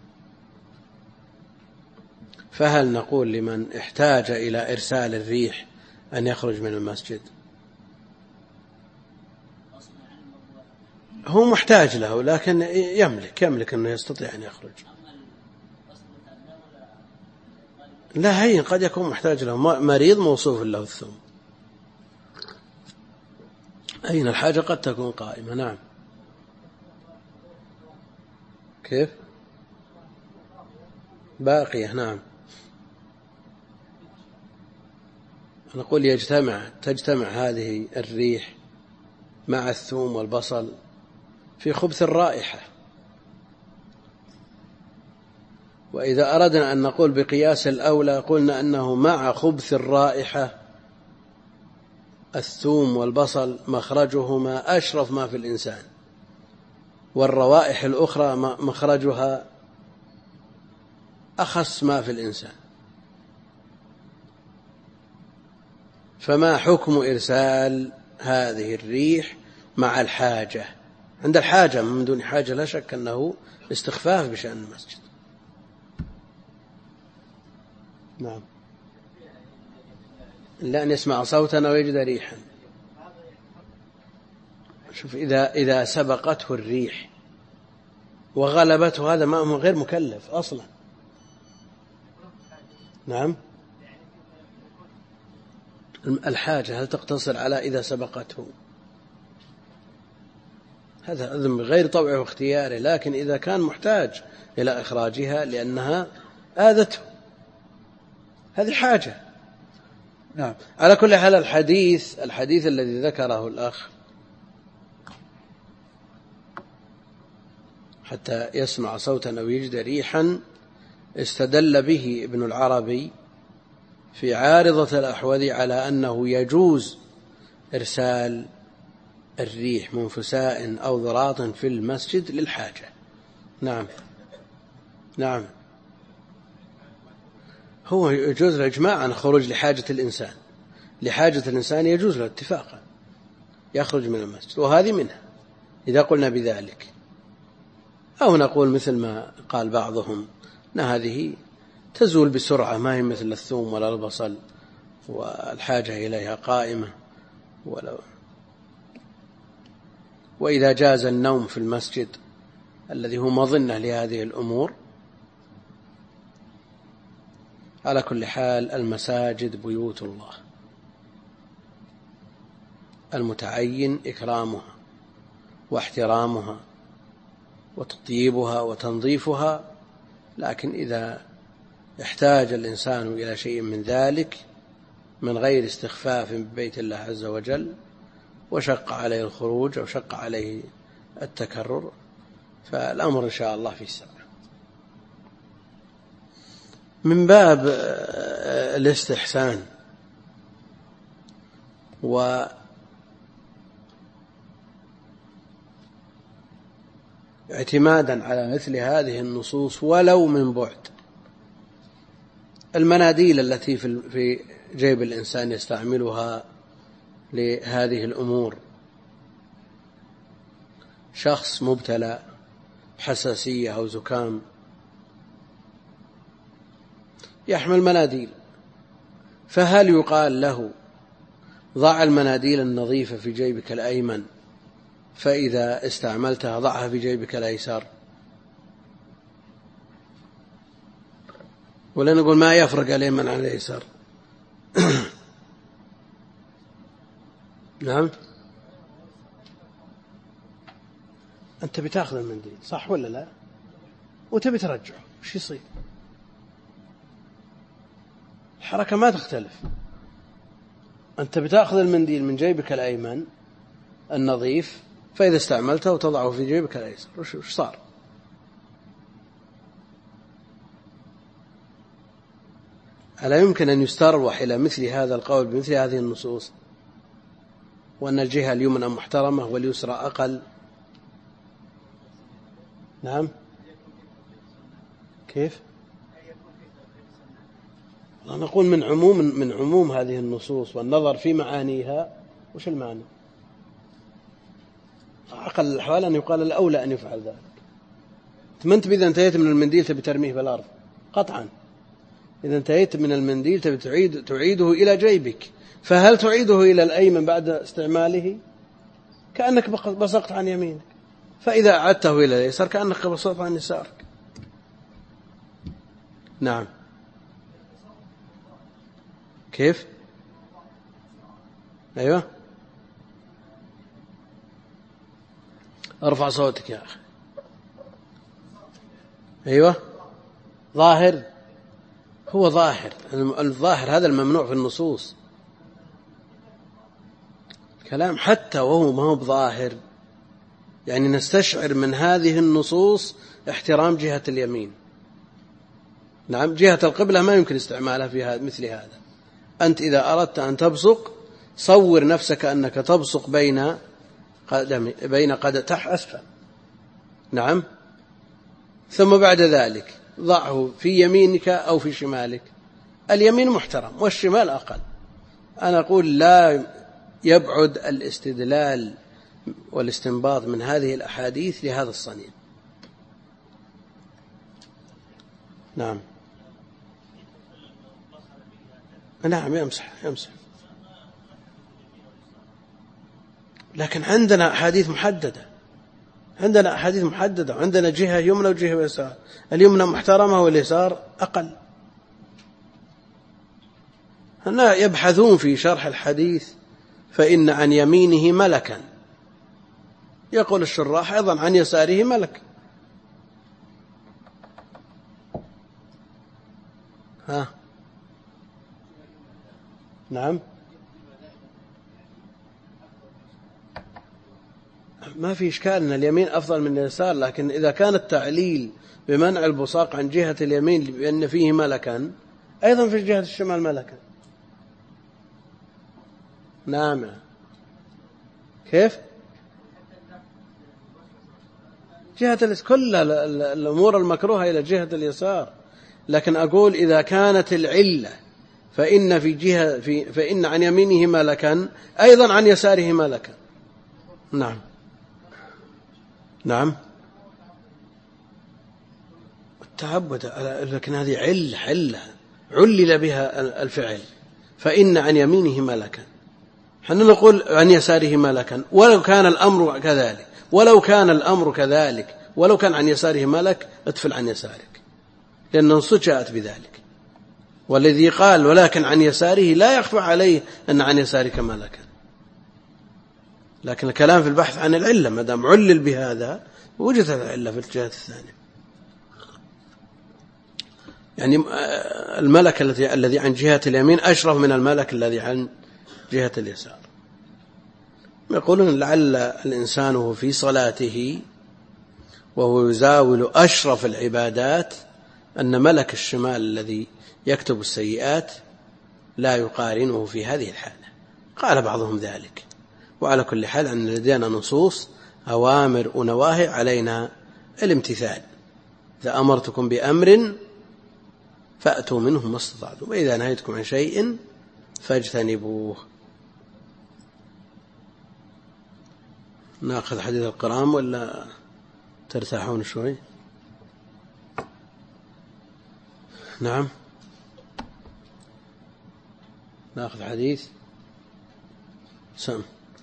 فهل نقول لمن احتاج إلى إرسال الريح أن يخرج من المسجد؟ هو محتاج له، لكن يملك أنه يستطيع أن يخرج. لا، هين قد يكون محتاج له، مريض موصوف له الثوم، أين الحاجة قد تكون قائمة. نعم، كيف باقية؟ نعم، نقول تجتمع هذه الريح مع الثوم والبصل في خبث الرائحة. وإذا أردنا أن نقول بقياس الأولى قلنا أنه مع خبث الرائحة الثوم والبصل مخرجهما أشرف ما في الإنسان، والروائح الأخرى مخرجها أخس ما في الإنسان. فما حكم إرسال هذه الريح مع الحاجة؟ عند الحاجة من دون حاجة لا شك أنه استخفاف بشأن المسجد. نعم، إلا أن يسمع صوتا أو يجد ريحا. شوف، إذا سبقته الريح وغلبته هذا ما هو غير مكلف أصلا. نعم، الحاجة هل تقتصر على إذا سبقته؟ هذا أذن غير طوعه واختياره، لكن إذا كان محتاج إلى إخراجها لأنها آذته هذه حاجة. نعم، على كل حال الحديث الذي ذكره الأخ حتى يسمع صوتا أو يجد ريحا استدل به ابن العربي في عارضة الأحوذي على أنه يجوز إرسال الريح من فساء أو ضراط في المسجد للحاجة. نعم نعم، هو يجوز له إجماعا خروج لحاجة الإنسان يجوز له اتفاقا يخرج من المسجد، وهذه منها إذا قلنا بذلك. أو نقول مثل ما قال بعضهم أن هذه تزول بسرعة، ما هي مثل الثوم ولا البصل والحاجة إليها قائمة. وإذا جاز النوم في المسجد الذي هو مظنة لهذه الأمور. على كل حال المساجد بيوت الله المتعين إكرامها واحترامها وتطييبها وتنظيفها، لكن إذا احتاج الإنسان إلى شيء من ذلك من غير استخفاف ببيت الله عز وجل وشق عليه الخروج أو شق عليه التكرر فالأمر إن شاء الله في السماء. من باب الاستحسان واعتمادا على مثل هذه النصوص ولو من بعد، المناديل التي في جيب الإنسان يستعملها لهذه الأمور، شخص مبتلى بحساسية أو زكام يحمل مناديل، فهل يقال له ضع المناديل النظيفة في جيبك الأيمن فإذا استعملتها ضعها في جيبك الأيسر؟ ولا نقول ما يفرق اليمن عن الأيسر؟ نعم، أنت بتأخذ المنديل صح ولا لا وتبي ترجعه، وش يصير؟ الحركة ما تختلف. أنت بتأخذ المنديل من جيبك الأيمن النظيف فإذا استعملته وتضعه في جيبك الأيسر، وش صار؟ ألا يمكن أن يستروح إلى مثل هذا القول بمثل هذه النصوص وأن الجهة اليمنى محترمة واليسرى أقل؟ نعم، كيف؟ نقول من عموم هذه النصوص والنظر في معانيها. وش المعنى؟ أقل الأحوال أن يقال الأولى أن يفعل ذلك. ما أنت إذا انتهيت من المنديل تبي ترميه بالأرض قطعا، إذا انتهيت من المنديل تبي تعيده إلى جيبك، فهل تعيده إلى الأيمن بعد استعماله؟ كأنك بصقت عن يمينك، فإذا أعدته إلى اليسار كأنك بصقت عن يسارك. نعم، كيف؟ أيوة، ارفع صوتك يا أخي. أيوة، ظاهر، هو ظاهر، الظاهر هذا الممنوع في النصوص. كلام حتى وهو ما هو بظاهر، يعني نستشعر من هذه النصوص احترام جهة اليمين. نعم، جهة القبلة ما يمكن استعمالها في مثل هذا. أنت إذا أردت أن تبصق صور نفسك أنك تبصق بين تحت أسفل. نعم، ثم بعد ذلك ضعه في يمينك أو في شمالك. اليمين محترم والشمال أقل، أنا أقول لا يبعد الاستدلال والاستنباط من هذه الأحاديث لهذا الصنيع. نعم نعم يمسح. لكن عندنا أحاديث محددة، وعندنا جهة يمنى وجهة يسار، اليمنى محترمة واليسار أقل. هنا يبحثون في شرح الحديث فإن عن يمينه ملكا، يقول الشراح أيضا عن يساره ملك. نعم ما في إشكال أن اليمين أفضل من اليسار، لكن إذا كان التعليل بمنع البصاق عن جهة اليمين بأن فيه ملكا، أيضا في جهة الشمال ملكا. نعم كيف جهة كل الأمور المكروهة إلى جهة اليسار، لكن أقول إذا كانت العلة فإن عن يمينه ملكا أيضا عن يساره ملكا. نعم التعبد، لكن هذه علل بها الفعل، فإن عن يمينه ملكا، حنا نقول عن يساره ملكا، ولو كان الأمر كذلك، ولو كان عن يساره ملك ادفل عن يسارك، لأن النصوص جاءت بذلك. والذي قال ولكن عن يساره لا يخفى عليه أن عن يسارك ملكا، لكن الكلام في البحث عن العلة، ما دام علل بهذا وجدت العلة في الجهة الثانية. يعني الملك الذي عن جهة اليمين أشرف من الملك الذي عن جهة اليسار. يقولون لعل الإنسان في صلاته وهو يزاول أشرف العبادات أن ملك الشمال الذي يكتب السيئات لا يقارنه في هذه الحالة. قال بعضهم ذلك. وعلى كل حال أن لدينا نصوص أوامر ونواهي علينا الامتثال. إذا أمرتكم بأمر فأتوا منه ما استطعتم، وإذا نهيتكم عن شيء فاجتنبوه. نأخذ حديث القرام ولا ترتاحون شوي؟ نعم نأخذ حديث سم.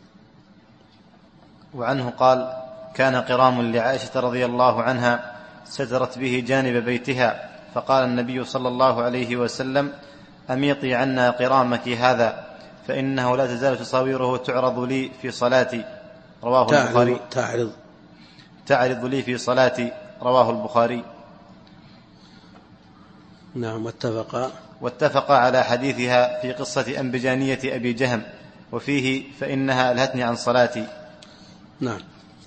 وعنه قال: كان قرام لعائشة رضي الله عنها سترت به جانب بيتها، فقال النبي صلى الله عليه وسلم: أميطي عنا قرامك هذا، فإنه لا تزال تصاويره تعرض لي في صلاتي. رواه البخاري. تعرض لي في صلاتي. رواه البخاري.
نعم.
واتفق على حديثها في قصة أنبجانية أبي جهم، وفيه: فإنها ألهتني عن صلاتي.
نعم.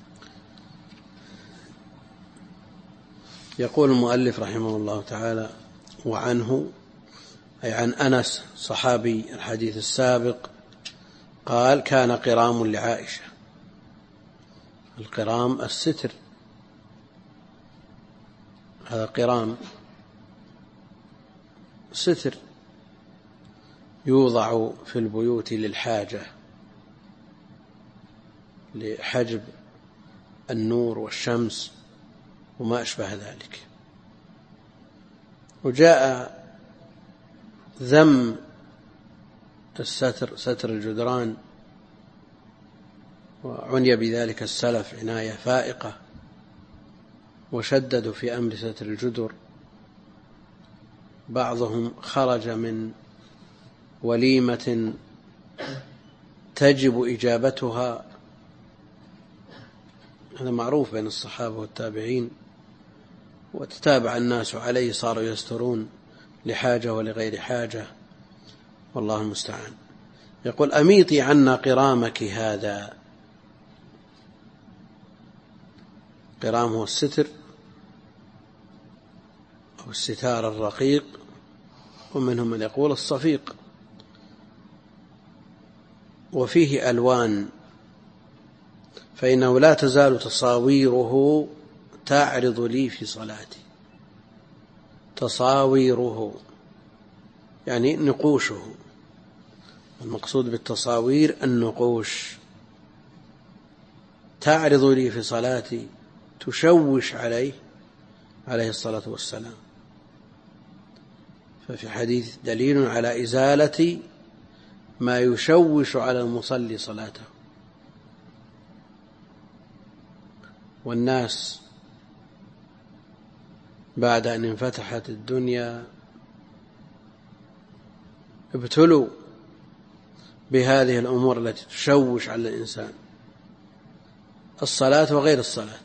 يقول المؤلف رحمه الله تعالى: وعنه أي عن أنس صحابي الحديث السابق قال: كان قرام لعائشة. القرام الستر، هذا قرام ستر يوضع في البيوت للحاجة، لحجب النور والشمس وما أشبه ذلك. وجاء ذم الستر، ستر الجدران، وعني بذلك السلف عناية فائقة، وشددوا في أمر ستر الجدر. بعضهم خرج من وليمة تجب إجابتها، هذا معروف بين الصحابة والتابعين، وتتابع الناس عليه، صاروا يسترون لحاجة ولغير حاجة، والله المستعان. يقول: أميطي عنا قرامك هذا. قرام هو الستر أو الستار الرقيق، ومنهم من يقول الصفيق، وفيه ألوان، فإنه لا تزال تصاويره تعرض لي في صلاتي. تصاويره يعني نقوشه، المقصود بالتصاوير النقوش. تعرض لي في صلاتي، تشوش عليه الصلاة والسلام. ففي حديث دليل على إزالة ما يشوش على المصلي صلاته. والناس بعد أن انفتحت الدنيا ابتلوا بهذه الأمور التي تشوش على الإنسان، الصلاة وغير الصلاة.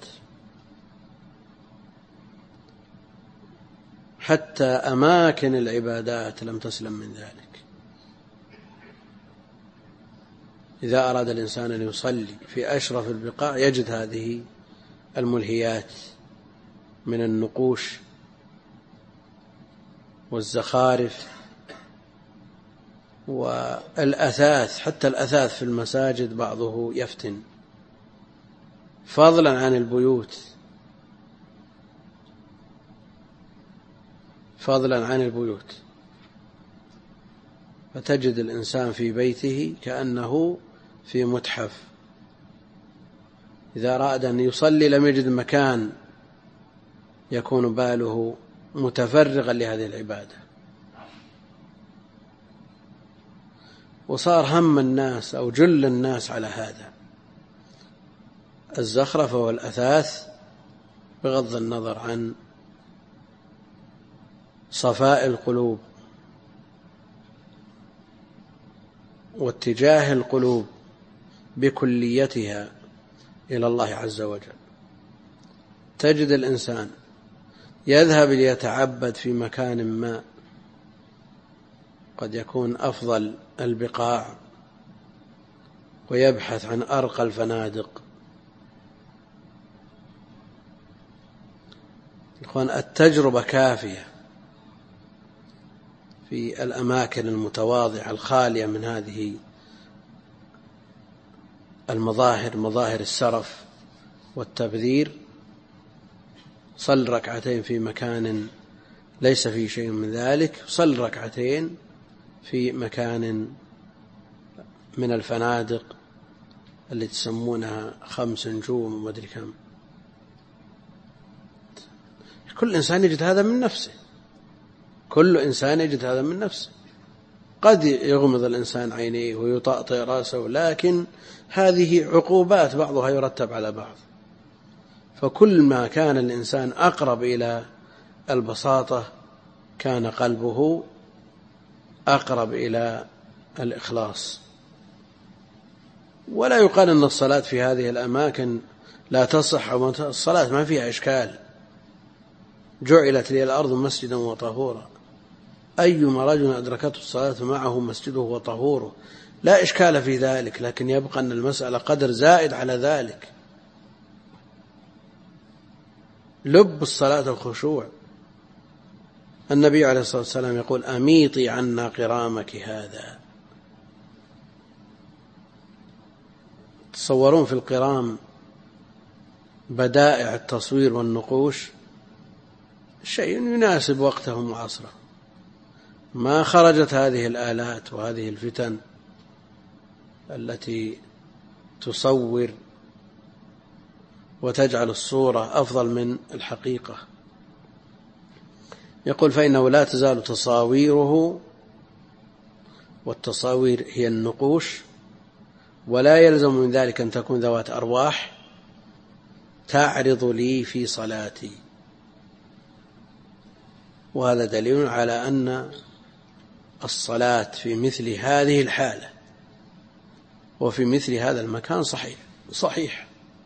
حتى أماكن العبادات لم تسلم من ذلك. إذا أراد الإنسان أن يصلي في أشرف البقاع يجد هذه الملهيات من النقوش والزخارف والأثاث. حتى الأثاث في المساجد بعضه يفتن، فضلا عن البيوت، فتجد الإنسان في بيته كأنه في متحف. إذا أراد أن يصلي لم يجد مكان يكون باله متفرغا لهذه العبادة. وصار هم الناس أو جل الناس على هذا، الزخرفة والأثاث، بغض النظر عن صفاء القلوب واتجاه القلوب بكليتها إلى الله عز وجل. تجد الإنسان يذهب ليتعبد في مكان ما قد يكون أفضل البقاع ويبحث عن أرقى الفنادق. التجربة كافية في الأماكن المتواضعة الخالية من هذه المظاهر، مظاهر السرف والتبذير. صل ركعتين في مكان ليس فيه شيء من ذلك، صل ركعتين في مكان من الفنادق اللي تسمونها 5 نجوم وما أدري كم. كل إنسان يجد هذا من نفسه. قد يغمض الإنسان عينيه ويطأطئ رأسه، لكن هذه عقوبات بعضها يرتب على بعض. فكل ما كان الإنسان أقرب إلى البساطة كان قلبه أقرب إلى الإخلاص. ولا يقال أن الصلاة في هذه الأماكن لا تصح، الصلاة ما فيها إشكال. جعلت لي الأرض مسجدا وطهورا، أيما رجل أدركته الصلاة معه مسجده وطهوره، لا إشكال في ذلك. لكن يبقى أن المسألة قدر زائد على ذلك. لب الصلاة الخشوع. النبي عليه الصلاة والسلام يقول: أميطي عنا قرامك هذا. تصورون في القرام بدائع التصوير والنقوش، شيء يناسب وقتهم وعصرهم. ما خرجت هذه الآلات وهذه الفتن التي تصور وتجعل الصورة أفضل من الحقيقة. يقول: فإنه لا تزال تصاويره، والتصاوير هي النقوش، ولا يلزم من ذلك أن تكون ذوات أرواح، تعرض لي في صلاتي. وهذا دليل على أن الصلاة في مثل هذه الحالة وفي مثل هذا المكان صحيح.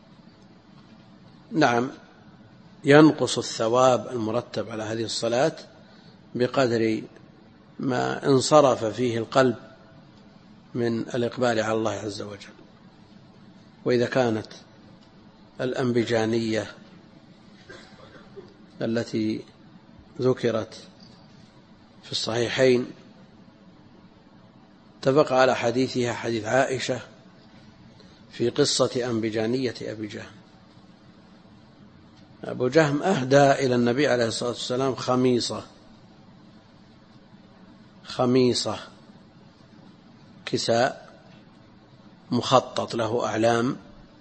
نعم، ينقص الثواب المرتب على هذه الصلاة بقدر ما انصرف فيه القلب من الإقبال على الله عز وجل. وإذا كانت الأنبجانية التي ذكرت في الصحيحين اتفق على حديثها حديث عائشة في قصة أنبجانية أبي جهم. أبو جهم أهدى إلى النبي عليه الصلاة والسلام خميصة كساء مخطط له أعلام،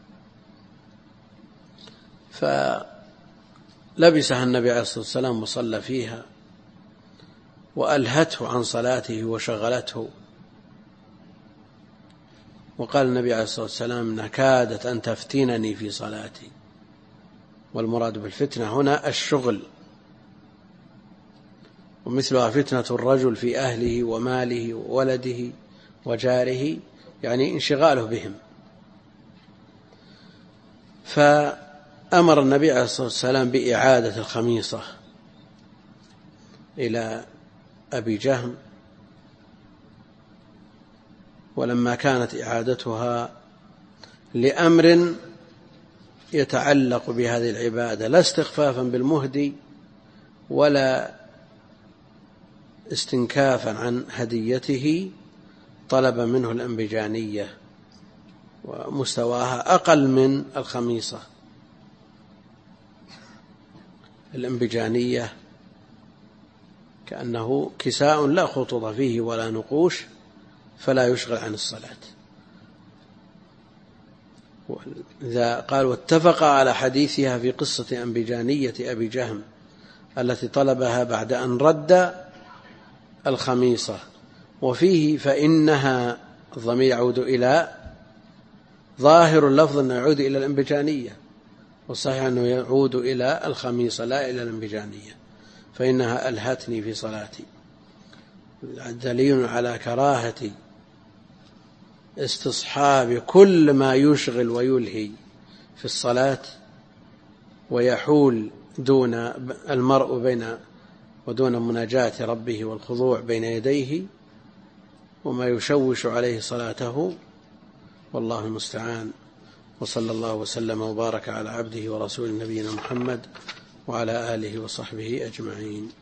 فلبسها النبي عليه الصلاة والسلام وصلى فيها وألهته عن صلاته وشغلته. وقال النبي عليه الصلاة والسلام إنها كادت أن تفتنني في صلاتي. والمراد بالفتنة هنا الشغل، ومثلها فتنة الرجل في أهله وماله وولده وجاره، يعني انشغاله بهم. فأمر النبي عليه الصلاة والسلام بإعادة الخميصة إلى أبي جهم، ولما كانت إعادتها لأمر يتعلق بهذه العبادة لا استخفافا بالمهدي ولا استنكافا عن هديته، طلب منه الأنبجانية ومستواها أقل من الخميصة. الأنبجانية كأنه كساء لا خطوط فيه ولا نقوش، فلا يشغل عن الصلاة. إذا قال واتفق على حديثها في قصة أنبجانية أبي جهم التي طلبها بعد أن رد الخميصة، وفيه فإنها الضمير يعود إلى ظاهر اللفظ أنه يعود إلى الأنبجانية، والصحيح أنه يعود إلى الخميصة لا إلى الأنبجانية، فإنها ألهتني في صلاتي. دليل على كراهة استصحاب كل ما يشغل ويلهي في الصلاة ويحول دون المرء بين ودون مناجاة ربه والخضوع بين يديه، وما يشوش عليه صلاته، والله المستعان. وصلى الله وسلم وبارك على عبده ورسوله نبينا محمد وعلى آله وصحبه أجمعين.